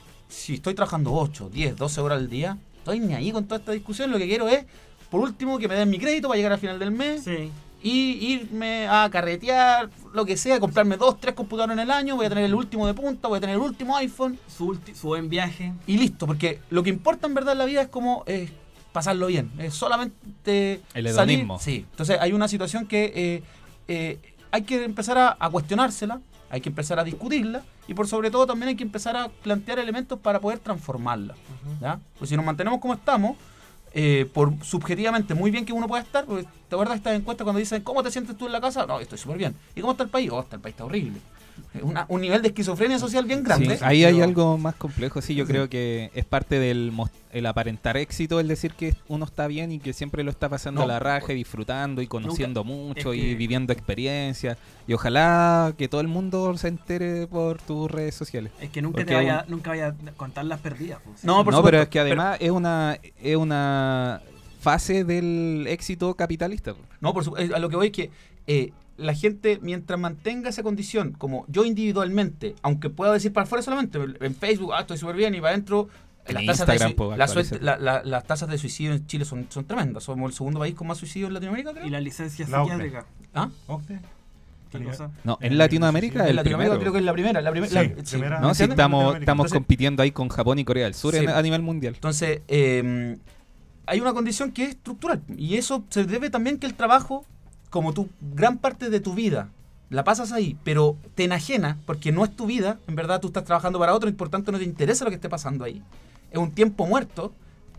si estoy trabajando ocho, diez, doce horas al día, estoy ni ahí con toda esta discusión. Lo que quiero es, por último, que me den mi crédito para llegar al final del mes Sí. y irme a carretear, lo que sea, comprarme dos, tres computadores en el año, voy a tener el último de punta, voy a tener el último iPhone Su, ulti- su buen viaje. y listo, porque lo que importa en verdad en la vida es como eh, pasarlo bien, es solamente El salir. hedonismo. Sí, entonces hay una situación que eh, eh, hay que empezar a, a cuestionársela, hay que empezar a discutirla y por sobre todo también hay que empezar a plantear elementos para poder transformarla. ¿Ya? Pues si nos mantenemos como estamos, eh, por subjetivamente muy bien que uno pueda estar, porque te acuerdas de estas encuestas cuando dicen ¿cómo te sientes tú en la casa? No, estoy súper bien. ¿Y cómo está el país? Oh, está el país está horrible. Es una- un nivel de esquizofrenia social bien grande. Sí, ahí hay Pero- algo más complejo, sí, yo creo que es parte del mos- el aparentar éxito, el decir que uno está bien y que siempre lo está pasando No. a la raja, y disfrutando y conociendo mucho es y que- viviendo experiencias. Y ojalá que todo el mundo se entere por tus redes sociales. Es que nunca Porque te vaya, nunca vaya a contar las perdidas. Pues. No, por no, supuesto, pero es que además es una es una fase del éxito capitalista. No, por supuesto, a lo que voy es que eh, la gente, mientras mantenga esa condición, como yo individualmente, aunque pueda decir para afuera solamente, en Facebook, ah, estoy súper bien, y para adentro, En las tasas, de, Instagram, sui- pues, la actualizar. suerte- la- la- las tasas de suicidio en Chile son, son tremendas. Somos el segundo país con más suicidios en Latinoamérica, creo. Y la licencia La O C D E. psiquiátrica. ¿Ah? Octe. ¿Qué cosa? No, Eh, en Latinoamérica sí, el En Latinoamérica primero. creo que es la primera. La primer- Sí, la- primera. No, ¿me si entiendes? estamos, Latinoamérica. estamos Entonces- compitiendo ahí con Japón y Corea del Sur Sí. en- a nivel mundial. Entonces, eh, hay una condición que es estructural. Y eso se debe también que el trabajo, como tú, gran parte de tu vida, la pasas ahí, pero te enajena, porque no es tu vida, en verdad tú estás trabajando para otro y por tanto no te interesa lo que esté pasando ahí. Es un tiempo muerto.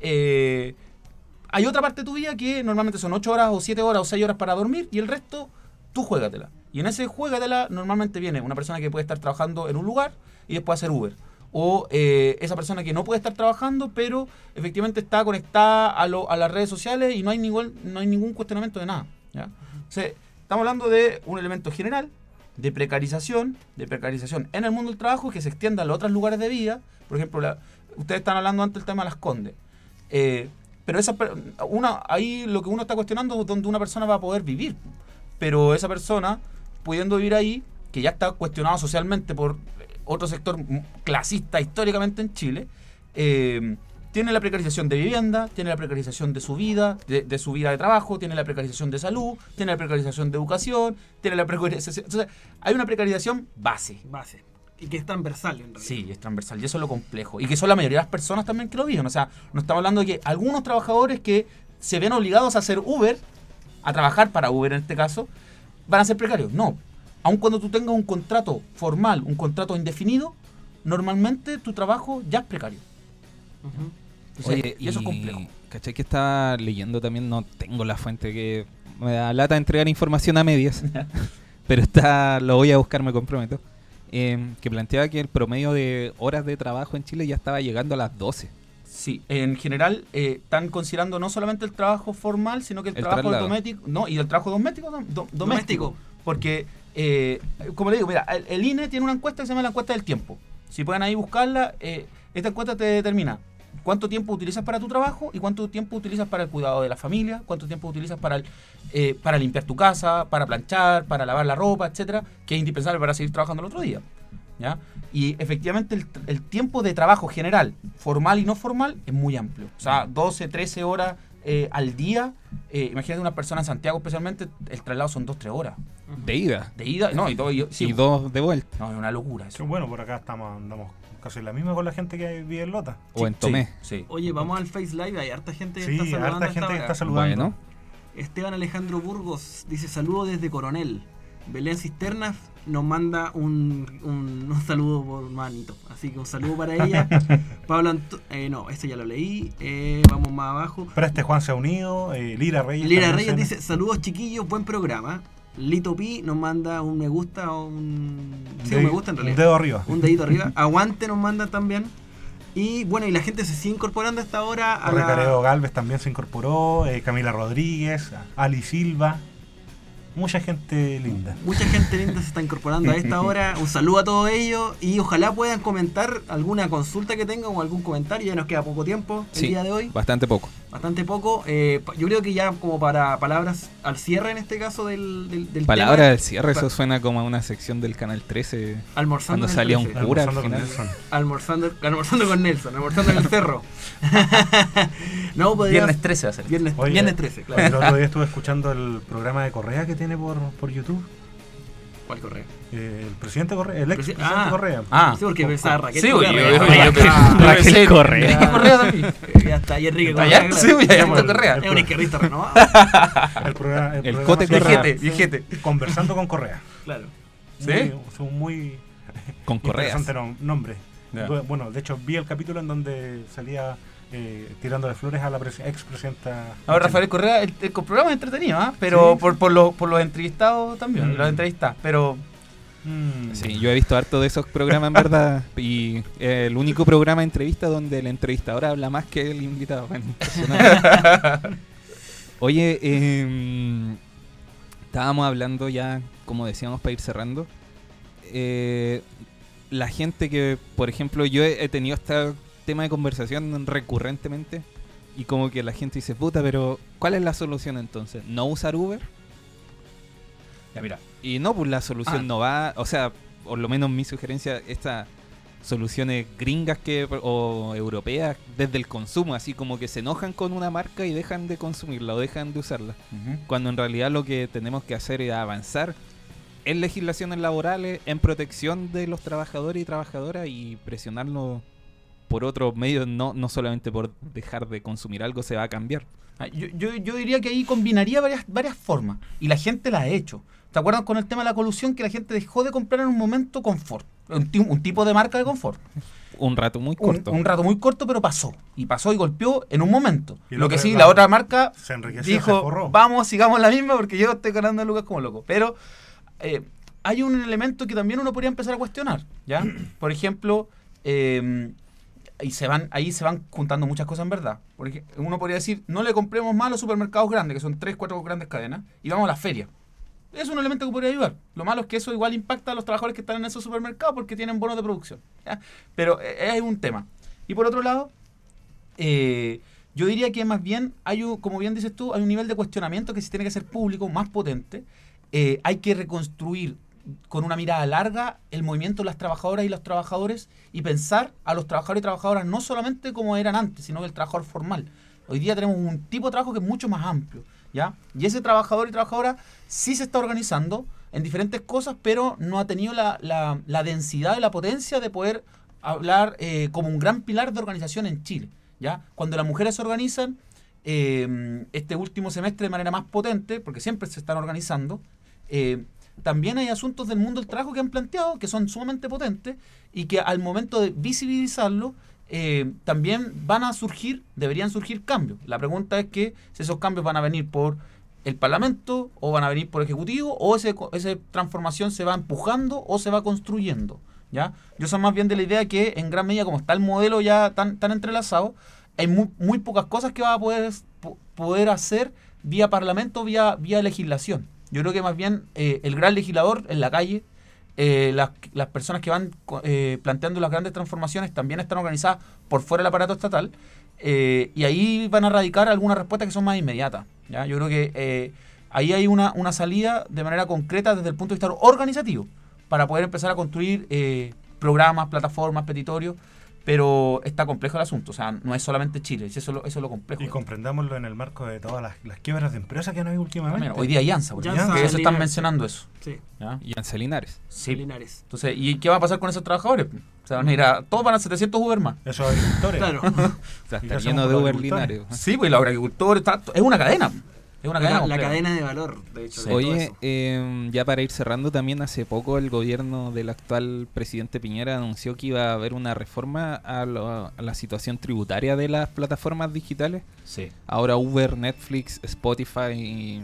Eh, hay otra parte de tu vida que normalmente son ocho horas o siete horas o seis horas para dormir y el resto tú juégatela. Y en ese juégatela normalmente viene una persona que puede estar trabajando en un lugar y después hacer Uber. O eh, esa persona que no puede estar trabajando, pero efectivamente está conectada a, lo- a las redes sociales y no hay ningún, no hay ningún cuestionamiento de nada. ¿ya? O sea, estamos hablando de un elemento general, de precarización, de precarización en el mundo del trabajo que se extienda a los otros lugares de vida. Por ejemplo, la- ustedes están hablando antes del tema de las Condes. Eh, pero esa, per- una, ahí lo que uno está cuestionando es donde una persona va a poder vivir. Pero esa persona, pudiendo vivir ahí, que ya está cuestionado socialmente por otro sector m- clasista históricamente en Chile, eh, tiene la precarización de vivienda, tiene la precarización de su vida, de, de su vida de trabajo, tiene la precarización de salud, tiene la precarización de educación, tiene la precarización... Entonces, hay una precarización base. Base. Y que es transversal en realidad. Sí, es transversal y eso es lo complejo. Y que son la mayoría de las personas también que lo viven. O sea, no estamos hablando de que algunos trabajadores que se ven obligados a hacer Uber, a trabajar para Uber en este caso, van a ser precarios. No. Aun cuando tú tengas un contrato formal, un contrato indefinido, normalmente tu trabajo ya es precario. Ujú. Entonces, Oye, y eso es complejo. ¿Cachai que estaba leyendo también? No tengo la fuente, que me da lata entregar información a medias, pero está, lo voy a buscar, me comprometo. Eh, que planteaba que el promedio de horas de trabajo en Chile ya estaba llegando a las doce. Sí, en general eh, están considerando no solamente el trabajo formal, sino que el, El trabajo traslado. doméstico, no, y el trabajo doméstico, dom- dom- doméstico, Doméstico. porque eh, como le digo, mira, el, el I N E tiene una encuesta que se llama la encuesta del tiempo. Si pueden ahí buscarla, eh, esta encuesta te determina cuánto tiempo utilizas para tu trabajo y cuánto tiempo utilizas para el cuidado de la familia, cuánto tiempo utilizas para el, eh, para limpiar tu casa, para planchar, para lavar la ropa, etcétera, que es indispensable para seguir trabajando el otro día. ¿Ya? Y efectivamente el, el tiempo de trabajo general, formal y no formal, es muy amplio. O sea, doce, trece horas eh, al día. Eh, imagínate una persona en Santiago especialmente, el traslado son dos, tres horas. De ida. De ida, no, y, todo, y, sí, Y dos de vuelta. no, es una locura eso. Sí, bueno, por acá estamos, andamos casi la misma con la gente que vive en Lota. O en Tomé. Sí, sí. Oye, vamos al Face Live, hay harta gente que Sí, está saludando harta a esta gente que hora. está saludando. Bueno. Esteban Alejandro Burgos dice saludos desde Coronel. Belén Cisternas nos manda un, un, un saludo por manito. Así que un saludo para ella. Pablo Anto eh, no, este ya lo leí. Eh, vamos más abajo. Pero este Juan se ha unido, eh, Lira Reyes. Lira también Reyes se- dice saludos chiquillos, buen programa. Lito Pi nos manda un me gusta o un... Sí, un me gusta en un realidad. dedo arriba. Un dedito arriba. Aguante nos manda también. Y bueno, y la gente se sigue incorporando a esta hora a la... Recareo Galvez también se incorporó, eh, Camila Rodríguez, Ali Silva, mucha gente linda. Mucha gente linda se está incorporando a esta hora. Un saludo a todos ellos y ojalá puedan comentar alguna consulta que tengan o algún comentario. Ya nos queda poco tiempo el Sí, día de hoy, bastante poco. bastante poco. Eh, pa- yo creo que ya como para palabras al cierre en este caso del, del, del Palabra tema, del cierre, eso pa- suena como a una sección del Canal trece. almorzando cuando en el salía un trece. cura al Almorzando con final. Nelson. almorzando, almorzando con Nelson, almorzando en el cerro. No, podría- Viernes trece va a ser. Viernes, Oye, viernes trece, El claro. otro día estuve escuchando el programa de Correa que tiene por, por YouTube. ¿Cuál correo? Eh, el presidente Correa, el ex Presi- presidente ah. Correa. Ah, Sí, porque pensaba Raquel sí, Correa. oye, pero- oye, oye, pero- Ah, pero Raquel ese- Correa. Enrique Correa también. Ya está, y Enrique Está Correa. ya, claro. sí, ya Llamo está el- Correa. el Es un izquierdista renovado. El, programa, El programa Cote se llama Correa. Viejete, viejete. Conversando con Correa. Claro. ¿Sí? Muy, son muy Con correas. interesante nom- nombre. Ya. Bu- Bueno, de hecho vi el capítulo en donde salía eh, tirándole flores a la presi- expresidenta. A ver, Rafael Correa, el, el programa es entretenido, ¿ah? Pero Sí. por, por, los, por los entrevistados también, Mm. los entrevistas. Pero Mm. Sí, yo he visto harto de esos programas en verdad. Y eh, el único programa de entrevista donde el entrevistador habla más que el invitado. Bueno, impresionante. Oye, eh, estábamos hablando ya, como decíamos, para ir cerrando. Eh, la gente que, por ejemplo, yo he, he tenido este tema de conversación recurrentemente. Y como que la gente dice, puta, pero ¿cuál es la solución entonces? ¿No usar Uber? ya mira, Y no, pues la solución Ah. no va, o sea, por lo menos mi sugerencia, estas soluciones gringas que o europeas desde el consumo, así como que se enojan con una marca y dejan de consumirla o dejan de usarla. ujú. Cuando en realidad lo que tenemos que hacer es avanzar en legislaciones laborales, en protección de los trabajadores y trabajadoras y presionarlo por otros medios, no, no solamente por dejar de consumir algo se va a cambiar. Ah, Yo, yo, yo diría que ahí combinaría varias, varias formas. Y la gente la ha hecho. ¿Te acuerdas con el tema de la colusión que la gente dejó de comprar en un momento confort? Un, ti- un tipo de marca de confort. Un rato muy Un, corto. un rato muy corto, pero pasó. Y pasó y golpeó en un momento. Y Lo la que otra- sí, la- la otra marca Se enriqueció, se dijo, forró. vamos, sigamos la misma porque yo estoy ganando lucas como loco. Pero eh, hay un elemento que también uno podría empezar a cuestionar, ¿ya? Por ejemplo, eh, y se van, ahí se van juntando muchas cosas en verdad. Porque uno podría decir, no le compremos más a los supermercados grandes, que son tres, cuatro grandes cadenas, y vamos a la feria. Es un elemento que podría ayudar. Lo malo es que eso igual impacta a los trabajadores que están en esos supermercados porque tienen bonos de producción, ¿ya? Pero eh, es un tema. Y por otro lado, eh, yo diría que más bien, hay un, como bien dices tú, hay un nivel de cuestionamiento que si tiene que ser público, más potente. Eh, hay que reconstruir con una mirada larga el movimiento de las trabajadoras y los trabajadores y pensar a los trabajadores y trabajadoras no solamente como eran antes, sino que el trabajador formal. Hoy día tenemos un tipo de trabajo que es mucho más amplio, ¿ya? Y ese trabajador y trabajadora sí se está organizando en diferentes cosas, pero no ha tenido la, la, la densidad y la potencia de poder hablar eh, como un gran pilar de organización en Chile, ¿ya? Cuando las mujeres se organizan, eh, este último semestre de manera más potente, porque siempre se están organizando, eh, también hay asuntos del mundo del trabajo que han planteado que son sumamente potentes y que al momento de visibilizarlo eh, también van a surgir, deberían surgir cambios. La pregunta es que si esos cambios van a venir por el Parlamento o van a venir por Ejecutivo o ese, esa transformación se va empujando o se va construyendo, ¿ya? Yo soy más bien de la idea que en gran medida como está el modelo ya tan, tan entrelazado, hay muy, muy pocas cosas que va a poder, poder hacer vía parlamento, vía, vía legislación. Yo creo que más bien eh, el gran legislador en la calle, eh, las, las personas que van eh, planteando las grandes transformaciones también están organizadas por fuera del aparato estatal, eh, y ahí van a radicar algunas respuestas que son más inmediatas, ¿ya? Yo creo que eh, ahí hay una, una salida de manera concreta desde el punto de vista organizativo para poder empezar a construir eh, programas, plataformas, petitorios, pero está complejo el asunto, o sea, no es solamente Chile, eso es lo, eso es lo complejo. Y comprendámoslo en el marco de todas las, las quiebras de empresas que han habido últimamente. Mira, hoy día hay ANSA, por Llanza, ejemplo, que ellos están Linares. mencionando eso. Sí, ¿Ya? Y Ancelinares. Sí. Linares. Entonces, ¿y qué va a pasar con esos trabajadores? O sea, van a ir a, todos van a setecientos Uber más. Esos agricultores. Claro. O sea, ¿Y está qué hacemos lleno con de los Uber agricultores? Linares. Sí, pues los agricultores, está, es una cadena. Es una cadena La, la completa. cadena de valor, de hecho. Sí. de todo Oye, eso. eh, ya para ir cerrando, también hace poco el gobierno del actual presidente Piñera anunció que iba a haber una reforma a, lo- a la situación tributaria de las plataformas digitales. Sí. Ahora Uber, Netflix, Spotify, y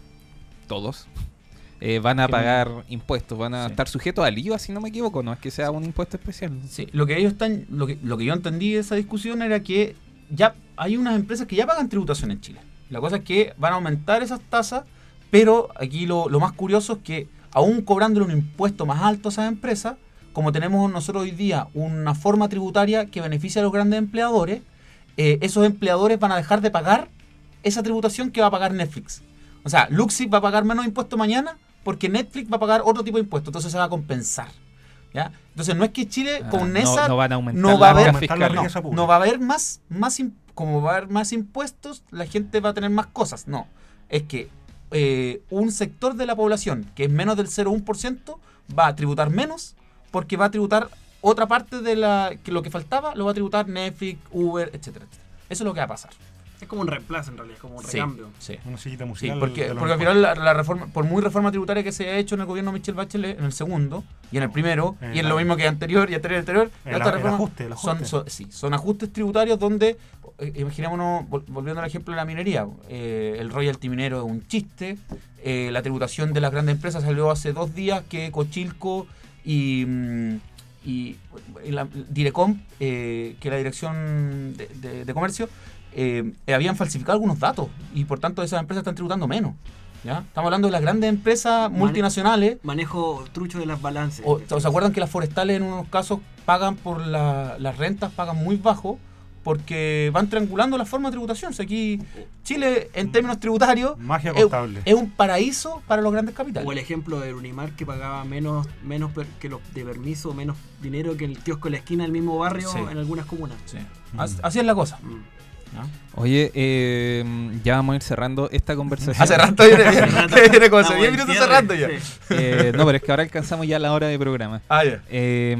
todos eh, van a Qué pagar impuestos, van a Sí. estar sujetos al I V A, si no me equivoco, no es que sea un impuesto especial. Sí, lo que ellos están, lo que, lo que yo entendí de esa discusión era que ya hay unas empresas que ya pagan tributación en Chile. La cosa es que van a aumentar esas tasas, pero aquí lo, lo más curioso es que aún cobrándole un impuesto más alto a esas empresas, como tenemos nosotros hoy día una forma tributaria que beneficia a los grandes empleadores, eh, esos empleadores van a dejar de pagar esa tributación que va a pagar Netflix. O sea, Luxi va a pagar menos impuesto mañana porque Netflix va a pagar otro tipo de impuesto, entonces se va a compensar. ¿Ya? Entonces no es que Chile Ah, con no- esa no van a aumentar no la va a haber carga aumentar la fiscal. riqueza no, pública. no va a haber más, más im- como va a haber más impuestos, la gente va a tener más cosas. No, es que eh, un sector de la población que es menos del cero coma uno por ciento va a tributar menos porque va a tributar otra parte de la que lo que faltaba lo va a tributar Netflix, Uber, etcétera, etcétera. Eso es lo que va a pasar. Es como un reemplazo en realidad, es como un Sí, recambio. sí. Una sillita Sí, musical. porque, de los porque al final la, la reforma, por muy reforma tributaria que se ha hecho en el gobierno de Michelle Bachelet, en el segundo, y en el primero, Eh, y en la- lo mismo que anterior y anterior y anterior, El- esta el reforma ajuste, el son, ajuste. son- sí, son ajustes tributarios donde, eh, imaginémonos, vol- volviendo al ejemplo de la minería, eh, el royalty minero es un chiste, eh, la tributación de las grandes empresas salió hace dos días que Cochilco y... mm, y, y la Direcom, eh, que es la Dirección de, de- de Comercio, eh, eh, habían falsificado algunos datos y por tanto esas empresas están tributando menos. ¿Ya? Estamos hablando de las grandes empresas Mane- multinacionales. Manejo trucho de las balances. O, ¿Se acuerdan que las forestales en unos casos pagan por la- las rentas, pagan muy bajo? Porque van triangulando la forma de tributación. O sea, aquí Chile, en términos tributarios, Magia es, contable. es un paraíso para los grandes capitales. O el ejemplo de Unimar que pagaba menos menos per- que los de permiso, menos dinero que el kiosco de la esquina del mismo barrio Sí. en algunas comunas. Sí. As- Así es la cosa. Mm. ¿Ya? Oye, eh, ya vamos a ir cerrando esta conversación. Hace rato viene, Hace rato. viene como hace Estamos diez en minutos cierre, cerrando ya. sí. Eh, no, pero es que ahora alcanzamos ya la hora de programa. Ah, ya. Eh,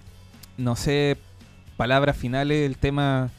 no sé, palabras finales, el tema,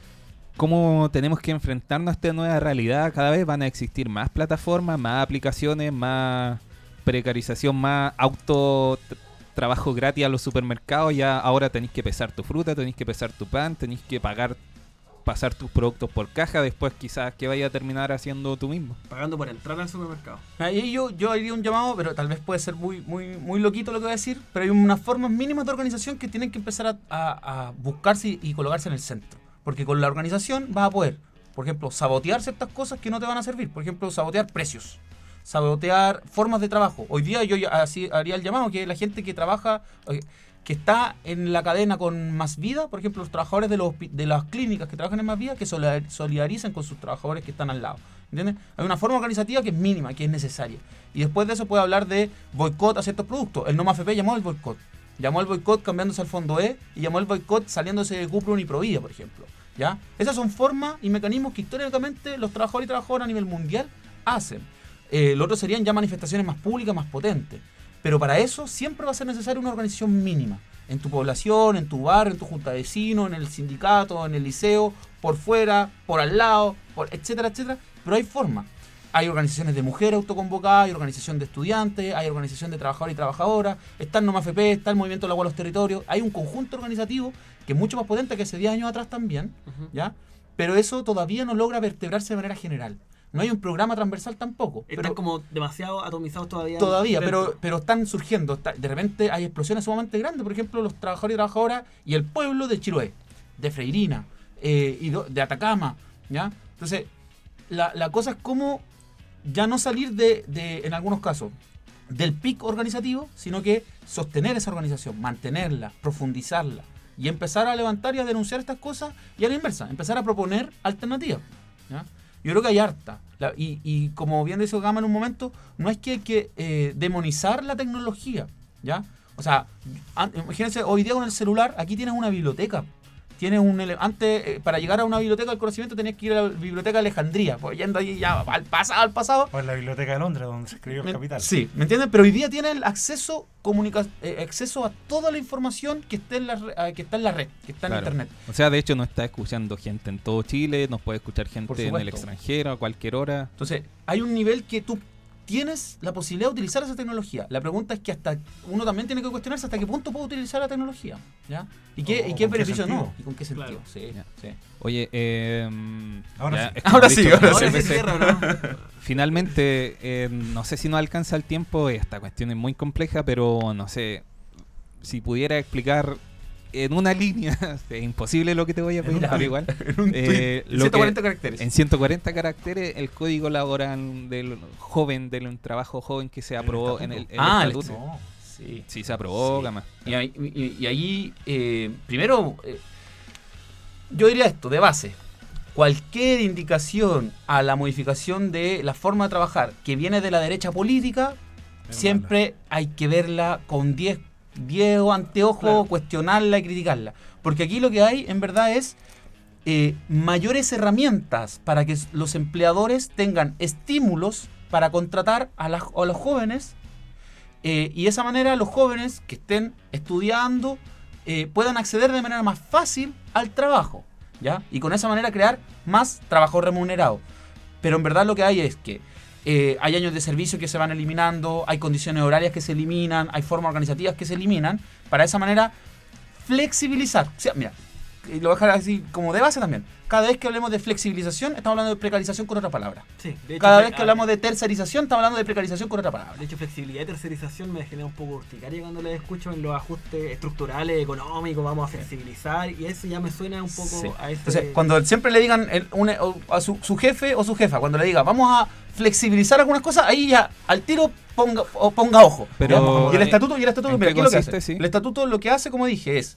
cómo tenemos que enfrentarnos a esta nueva realidad. Cada vez van a existir más plataformas, más aplicaciones, más precarización, más auto t- trabajo gratis a los supermercados. Ya ahora tenéis que pesar tu fruta, tenéis que pesar tu pan, tenéis que pagar, pasar tus productos por caja, después quizás que vaya a terminar haciendo tú mismo. Pagando por entrar al supermercado. Ahí yo, yo haría un llamado, pero tal vez puede ser muy, muy, muy loquito lo que voy a decir, pero hay unas formas mínimas de organización que tienen que empezar a, a- a buscarse y, y colocarse en el centro. Porque con la organización vas a poder, por ejemplo, sabotear ciertas cosas que no te van a servir. Por ejemplo, sabotear precios, sabotear formas de trabajo. Hoy día yo ya así haría el llamado que la gente que trabaja, eh, que está en la cadena con Más Vida, por ejemplo, los trabajadores de, los, hospi- de las clínicas que trabajan en Más Vida, que solidar- solidaricen con sus trabajadores que están al lado. ¿Entiendes? Hay una forma organizativa que es mínima, que es necesaria. Y después de eso puede hablar de boicot a ciertos productos. El Noma F P llamó al boicot. Llamó al boicot cambiándose al fondo E y llamó al boicot saliéndose de Cuprum y Provida, por ejemplo. ¿Ya? Esas son formas y mecanismos que históricamente los trabajadores y trabajadoras a nivel mundial hacen. Eh, lo otro serían ya manifestaciones más públicas, más potentes. Pero para eso siempre va a ser necesaria una organización mínima. En tu población, en tu barrio, en tu junta de vecinos, en el sindicato, en el liceo, por fuera, por al lado, por etcétera, etcétera. Pero hay formas. Hay organizaciones de mujeres autoconvocadas, hay organización de estudiantes, hay organización de trabajadores y trabajadoras, está el Noma F P, está el Movimiento del Agua a los Territorios. Hay un conjunto organizativo que es mucho más potente que hace diez años atrás también, Ujú. ¿ya? Pero eso todavía no logra vertebrarse de manera general. No hay un programa transversal tampoco. Están pero- como demasiado atomizados todavía. Todavía, dentro. pero, pero están surgiendo. Está- de repente hay explosiones sumamente grandes. Por ejemplo, los trabajadores y trabajadoras y el pueblo de Chiloé, de Freirina, eh, y do, de Atacama, ¿ya? Entonces, la, la cosa es cómo ya no salir de, de, en algunos casos, del pic organizativo, sino que sostener esa organización, mantenerla, profundizarla y empezar a levantar y a denunciar estas cosas y a la inversa, empezar a proponer alternativas, ¿ya? Yo creo que hay harta. La, y, y como bien dice Gama en un momento, no es que hay que eh, demonizar la tecnología, ¿ya? O sea, an, imagínense, hoy día con el celular, aquí tienes una biblioteca. Tienes un ele- antes, eh, para llegar a una biblioteca del conocimiento tenías que ir a la biblioteca de Alejandría, pues yendo ahí ya al pasado, al pasado. O en la biblioteca de Londres, donde se escribió el Me, Capital. Sí, ¿me entienden? Pero hoy día tienes el acceso, comunica, eh, acceso a toda la información que esté en la, re- que está en la red, que está en Claro. internet. O sea, de hecho nos está escuchando gente en todo Chile, nos puede escuchar Por gente en supuesto. el extranjero a cualquier hora. Entonces, hay un nivel que tú tienes la posibilidad de utilizar esa tecnología. La pregunta es que hasta uno también tiene que cuestionarse hasta qué punto puedo utilizar la tecnología, ¿ya? ¿Y qué, O- y o qué con qué beneficio sentido. no? ¿Y con qué sentido? Claro. Sí, Ya. sí. Oye, eh, Ahora ya, sí. es como Ahora he sí, dicho ahora varias sí. veces, Cierra, ¿no? finalmente, eh, no sé si nos alcanza el tiempo, esta cuestión es muy compleja, pero no sé, si pudiera explicar en una línea, es imposible lo que te voy a En pedir, un pero tweet. igual, En un eh, tweet, lo ciento cuarenta que- caracteres. en ciento cuarenta caracteres, el código laboral del joven, del trabajo joven que se aprobó en el, el Ah, el estatuto. no, sí. Sí, se aprobó, Sí. Gama. Y ahí, y- y ahí, eh, primero, eh, yo diría esto, de base. Cualquier indicación a la modificación de la forma de trabajar que viene de la derecha política, Es siempre hay que verla con diez anteojos, Claro. cuestionarla y criticarla. Porque aquí lo que hay, en verdad, es eh, mayores herramientas para que los empleadores tengan estímulos para contratar a, las- a los jóvenes eh, y de esa manera los jóvenes que estén estudiando eh, puedan acceder de manera más fácil al trabajo, ¿ya? Y con esa manera crear más trabajo remunerado. Pero en verdad lo que hay es que eh, hay años de servicio que se van eliminando, hay condiciones horarias que se eliminan, hay formas organizativas que se eliminan, para de esa manera flexibilizar. O sea, mira, y lo voy a dejar así como de base también. Cada vez que hablemos de flexibilización, estamos hablando de precarización con otra palabra. Sí, de hecho, Cada fle- vez que hablamos de tercerización, estamos hablando de precarización con otra palabra. De hecho, flexibilidad y tercerización me genera un poco urticaria cuando les escucho en los ajustes estructurales, económicos, vamos a flexibilizar, y eso ya me suena un poco Sí. a eso. Entonces, cuando siempre le digan el- un- o- a su, su jefe o su jefa, cuando le diga vamos a flexibilizar algunas cosas, ahí ya al tiro ponga, o ponga ojo. Pero, ¿ya? Y el eh, estatuto, y el estatuto, ¿en mira, qué ¿qué es lo que consiste? hace? Sí. El estatuto lo que hace, como dije, es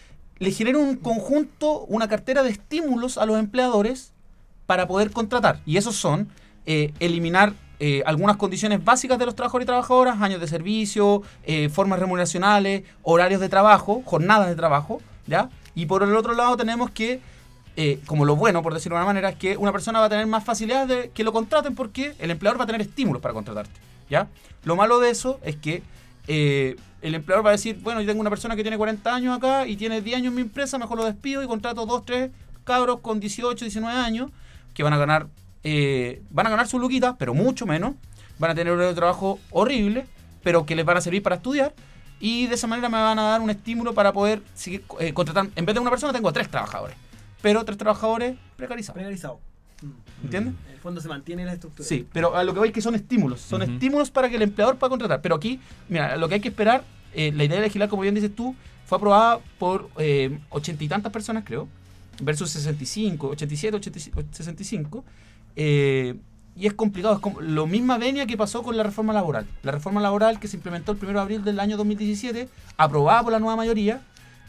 le genera un conjunto, una cartera de estímulos a los empleadores para poder contratar. Y esos son eh, eliminar eh, algunas condiciones básicas de los trabajadores y trabajadoras, años de servicio, eh, formas remuneracionales, horarios de trabajo, jornadas de trabajo, ¿ya? Y por el otro lado tenemos que, eh, como lo bueno, por decirlo de una manera, es que una persona va a tener más facilidades de que lo contraten porque el empleador va a tener estímulos para contratarte, ¿ya? Lo malo de eso es que eh, el empleador va a decir, bueno, yo tengo una persona que tiene cuarenta años acá y tiene diez años en mi empresa, mejor lo despido y contrato dos, tres cabros con dieciocho, diecinueve años que van a ganar eh, van a ganar su luquita, pero mucho menos, van a tener un trabajo horrible, pero que les van a servir para estudiar y de esa manera me van a dar un estímulo para poder seguir eh, contratando. En vez de una persona tengo a tres trabajadores, pero tres trabajadores precarizados. Precarizado. Mm. ¿Entiendes? En el fondo se mantiene la estructura. Sí, pero a lo que voy es que son estímulos, son Ujú. estímulos para que el empleador pueda contratar. Pero aquí, mira, lo que hay que esperar, eh, la idea de legislar, como bien dices tú, fue aprobada por eh, ochenta y tantas personas, creo, versus sesenta y cinco, ochenta y siete, ochenta y cinco, sesenta y cinco. Eh, y es complicado, es como lo misma venia que pasó con la reforma laboral. La reforma laboral que se implementó el primero de abril del año dos mil diecisiete, aprobada por la nueva mayoría,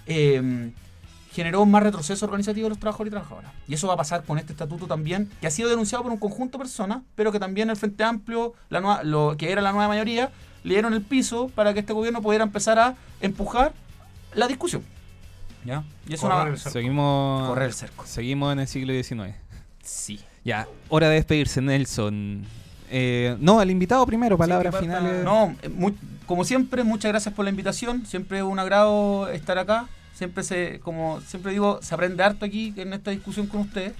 eh, generó un más retroceso organizativo de los trabajadores y trabajadoras. Y eso va a pasar con este estatuto también, que ha sido denunciado por un conjunto de personas, pero que también el Frente Amplio, la nueva- lo que era la nueva mayoría, le dieron el piso para que este gobierno pudiera empezar a empujar la discusión. ¿Ya? Y es Correr una... el cerco. Seguimos, Correr el cerco. seguimos en el siglo diecinueve. Sí. Ya, hora de despedirse, Nelson. Eh, no, al invitado primero, palabras que parta- finales. No, eh, mu- como siempre, muchas gracias por la invitación. Siempre es un agrado estar acá. Siempre se, como siempre digo, se aprende harto aquí en esta discusión con ustedes.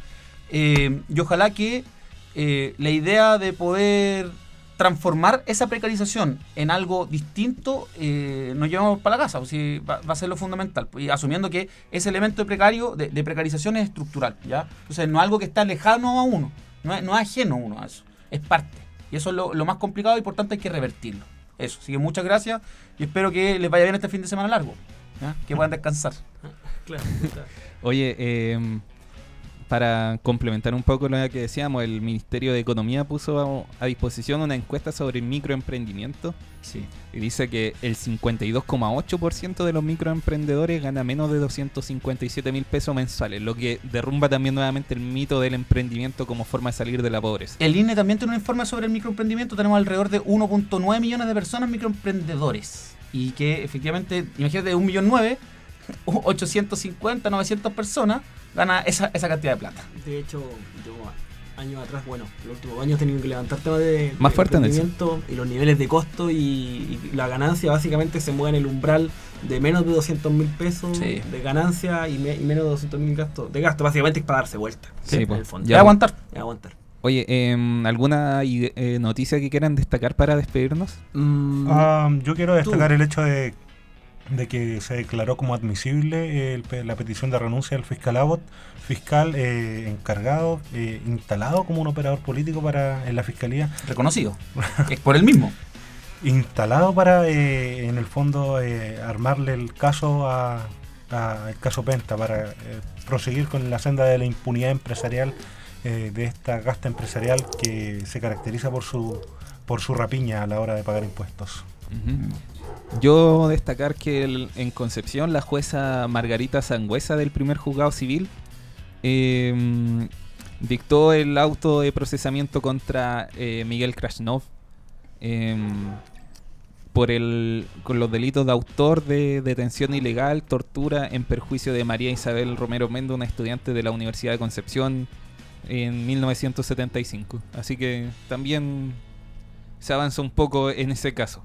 Eh, y ojalá que eh, la idea de poder transformar esa precarización en algo distinto eh, nos llevamos para la casa, pues, sí, va, va a ser lo fundamental, pues, y asumiendo que ese elemento de precario de, de precarización es estructural, ¿ya? Entonces no es algo que está lejano a uno, no es, no es ajeno a uno a eso, es parte, y eso es lo, lo más complicado y por tanto hay que revertirlo. Eso, así que muchas gracias y espero que les vaya bien este fin de semana largo, ¿ya? Que puedan descansar. Claro, claro. Oye, eh, para complementar un poco lo que decíamos, el Ministerio de Economía puso a, a disposición una encuesta sobre microemprendimiento. Sí. Y dice que el cincuenta y dos coma ocho por ciento de los microemprendedores gana menos de doscientos cincuenta y siete mil pesos mensuales, lo que derrumba también nuevamente el mito del emprendimiento como forma de salir de la pobreza. El I N E también tiene un informe sobre el microemprendimiento. Tenemos alrededor de uno punto nueve millones de personas microemprendedores. Y que efectivamente, imagínate, de un millón nueve, ochocientos cincuenta, novecientas personas gana esa, esa cantidad de plata. De hecho, yo años atrás, bueno, los últimos años he tenido que levantar temas de, Más de fuerte, emprendimiento y los niveles de costo y, y la ganancia básicamente se mueve en el umbral de menos de doscientos mil pesos Sí. de ganancia y, me, y menos de doscientos mil gastos de gasto. Básicamente es para darse vuelta. Sí, en pues, el fondo. Ya va a aguantar. Es aguantar. Oye, eh, ¿alguna ide- eh, noticia que quieran destacar para despedirnos? Mm, Ah, yo quiero destacar Tú. el hecho de, de que se declaró como admisible el pe- la petición de renuncia del fiscal Abbott, fiscal eh, encargado, eh, instalado como un operador político para en la fiscalía, Reconocido. Es por el mismo. instalado para eh, en el fondo eh, armarle el caso a, a el caso Penta para eh, proseguir con la senda de la impunidad empresarial, eh, de esta casta empresarial que se caracteriza por su por su rapiña a la hora de pagar impuestos. Ujú. Yo destacar que el- en Concepción la jueza Margarita Sangüesa del primer juzgado civil eh, dictó el auto de procesamiento contra eh, Miguel Krasnov eh, por el con los delitos de autor de detención ilegal, tortura en perjuicio de María Isabel Romero Mendo, una estudiante de la Universidad de Concepción en mil novecientos setenta y cinco. Así que también se avanza un poco en ese caso.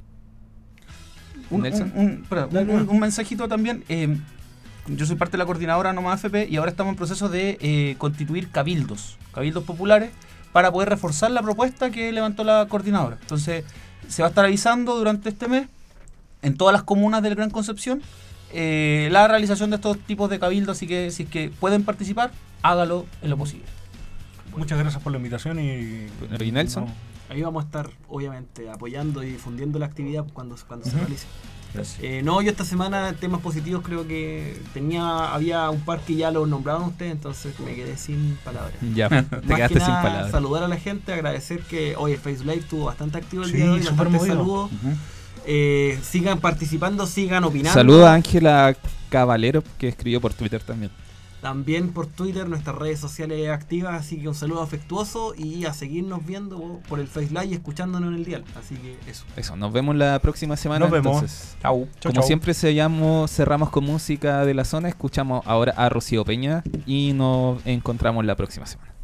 Un, Nelson. un- un- espera, un- un- un mensajito también. eh, yo soy parte de la coordinadora Nomás F P y ahora estamos en proceso de eh, constituir cabildos, cabildos populares, para poder reforzar la propuesta que levantó la coordinadora. Entonces, se va a estar avisando durante este mes en todas las comunas del Gran Concepción eh, la realización de estos tipos de cabildos, así que si es que pueden participar, hágalo en lo posible. Muchas gracias por la invitación y, ¿Y Nelson? no, ahí vamos a estar, obviamente, apoyando y difundiendo la actividad cuando, cuando se Ujú. realice. Gracias. Eh, no, yo esta semana, temas positivos, creo que tenía había un par que ya lo nombraron ustedes, entonces me quedé sin palabras. Ya, te Más quedaste que sin nada, palabras. saludar a la gente, agradecer que hoy el Face Live estuvo bastante activo el Sí, día de hoy, súper bastante movido. saludos. Ujú. Eh, sigan participando, sigan opinando. Saludos a Ángela Cavalero, que escribió por Twitter también. También por Twitter, nuestras redes sociales activas, así que un saludo afectuoso y a seguirnos viendo por el Face Live y escuchándonos en el dial. Así que eso. Eso, nos vemos la próxima semana. Nos vemos. Entonces, Chau. Chau, como chau. siempre sellamos, cerramos con música de la zona, escuchamos ahora a Rocío Peña y nos encontramos la próxima semana.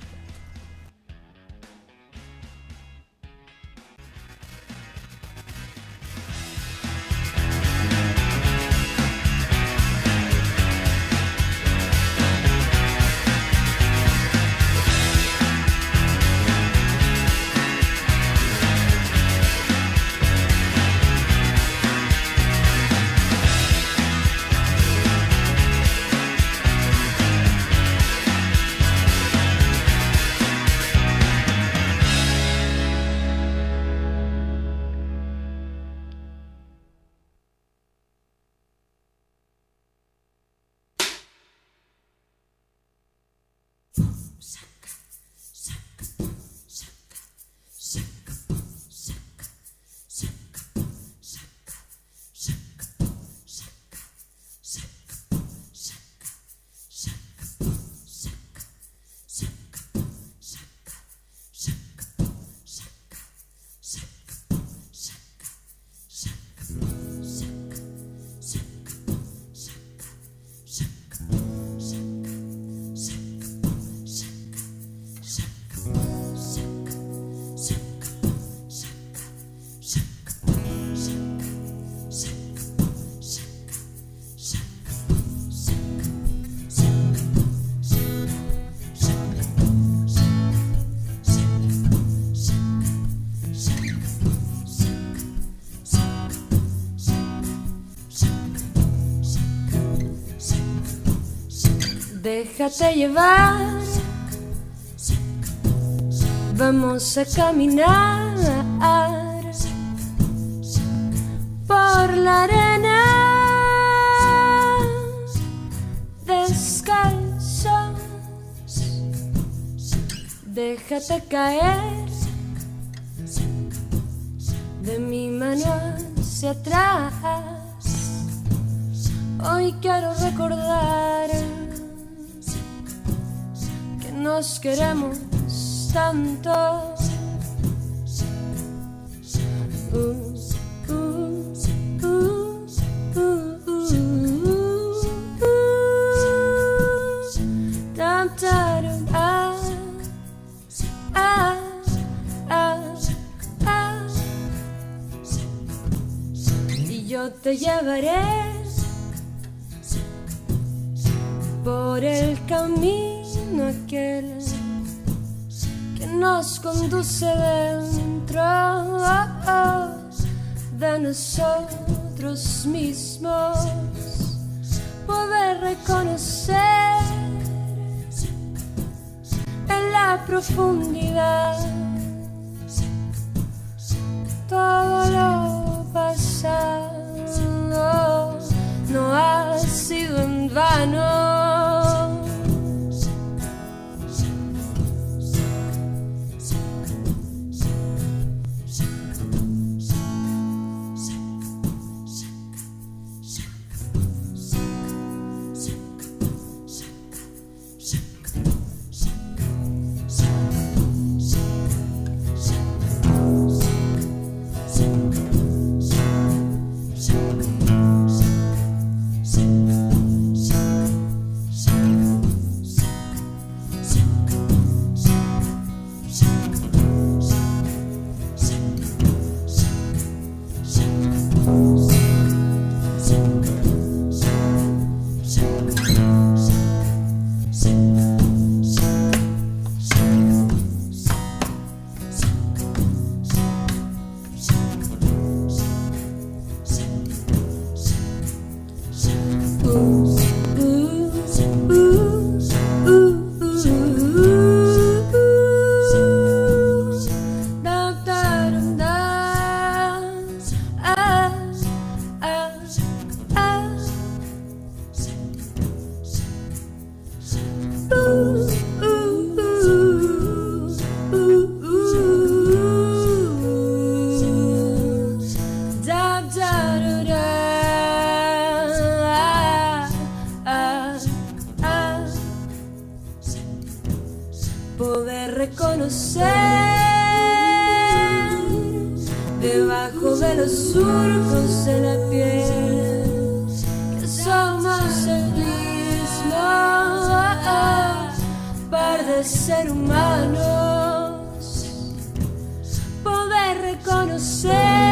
Déjate llevar, vamos a caminar por la arena descalzos. déjate caer de mi mano hacia atrás. Hoy quiero recordar que nos queremos tanto. Uh, uh, uh, uh, uh, uh, da, da, da, ah, ah, ah, ah. Y yo te llevaré por el camino aquel que nos conduce dentro oh, oh, de nosotros mismos, poder reconocer en la profundidad todo lo pasado, no ha sido en vano. Poder reconocer debajo de los surcos de la piel que somos el mismo par de seres humanos. Poder reconocer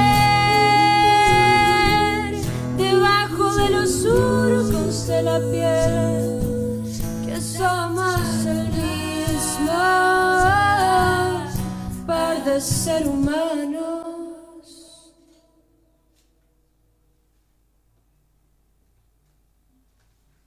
debajo de los surcos de la piel que somos el mismo par de ser humano.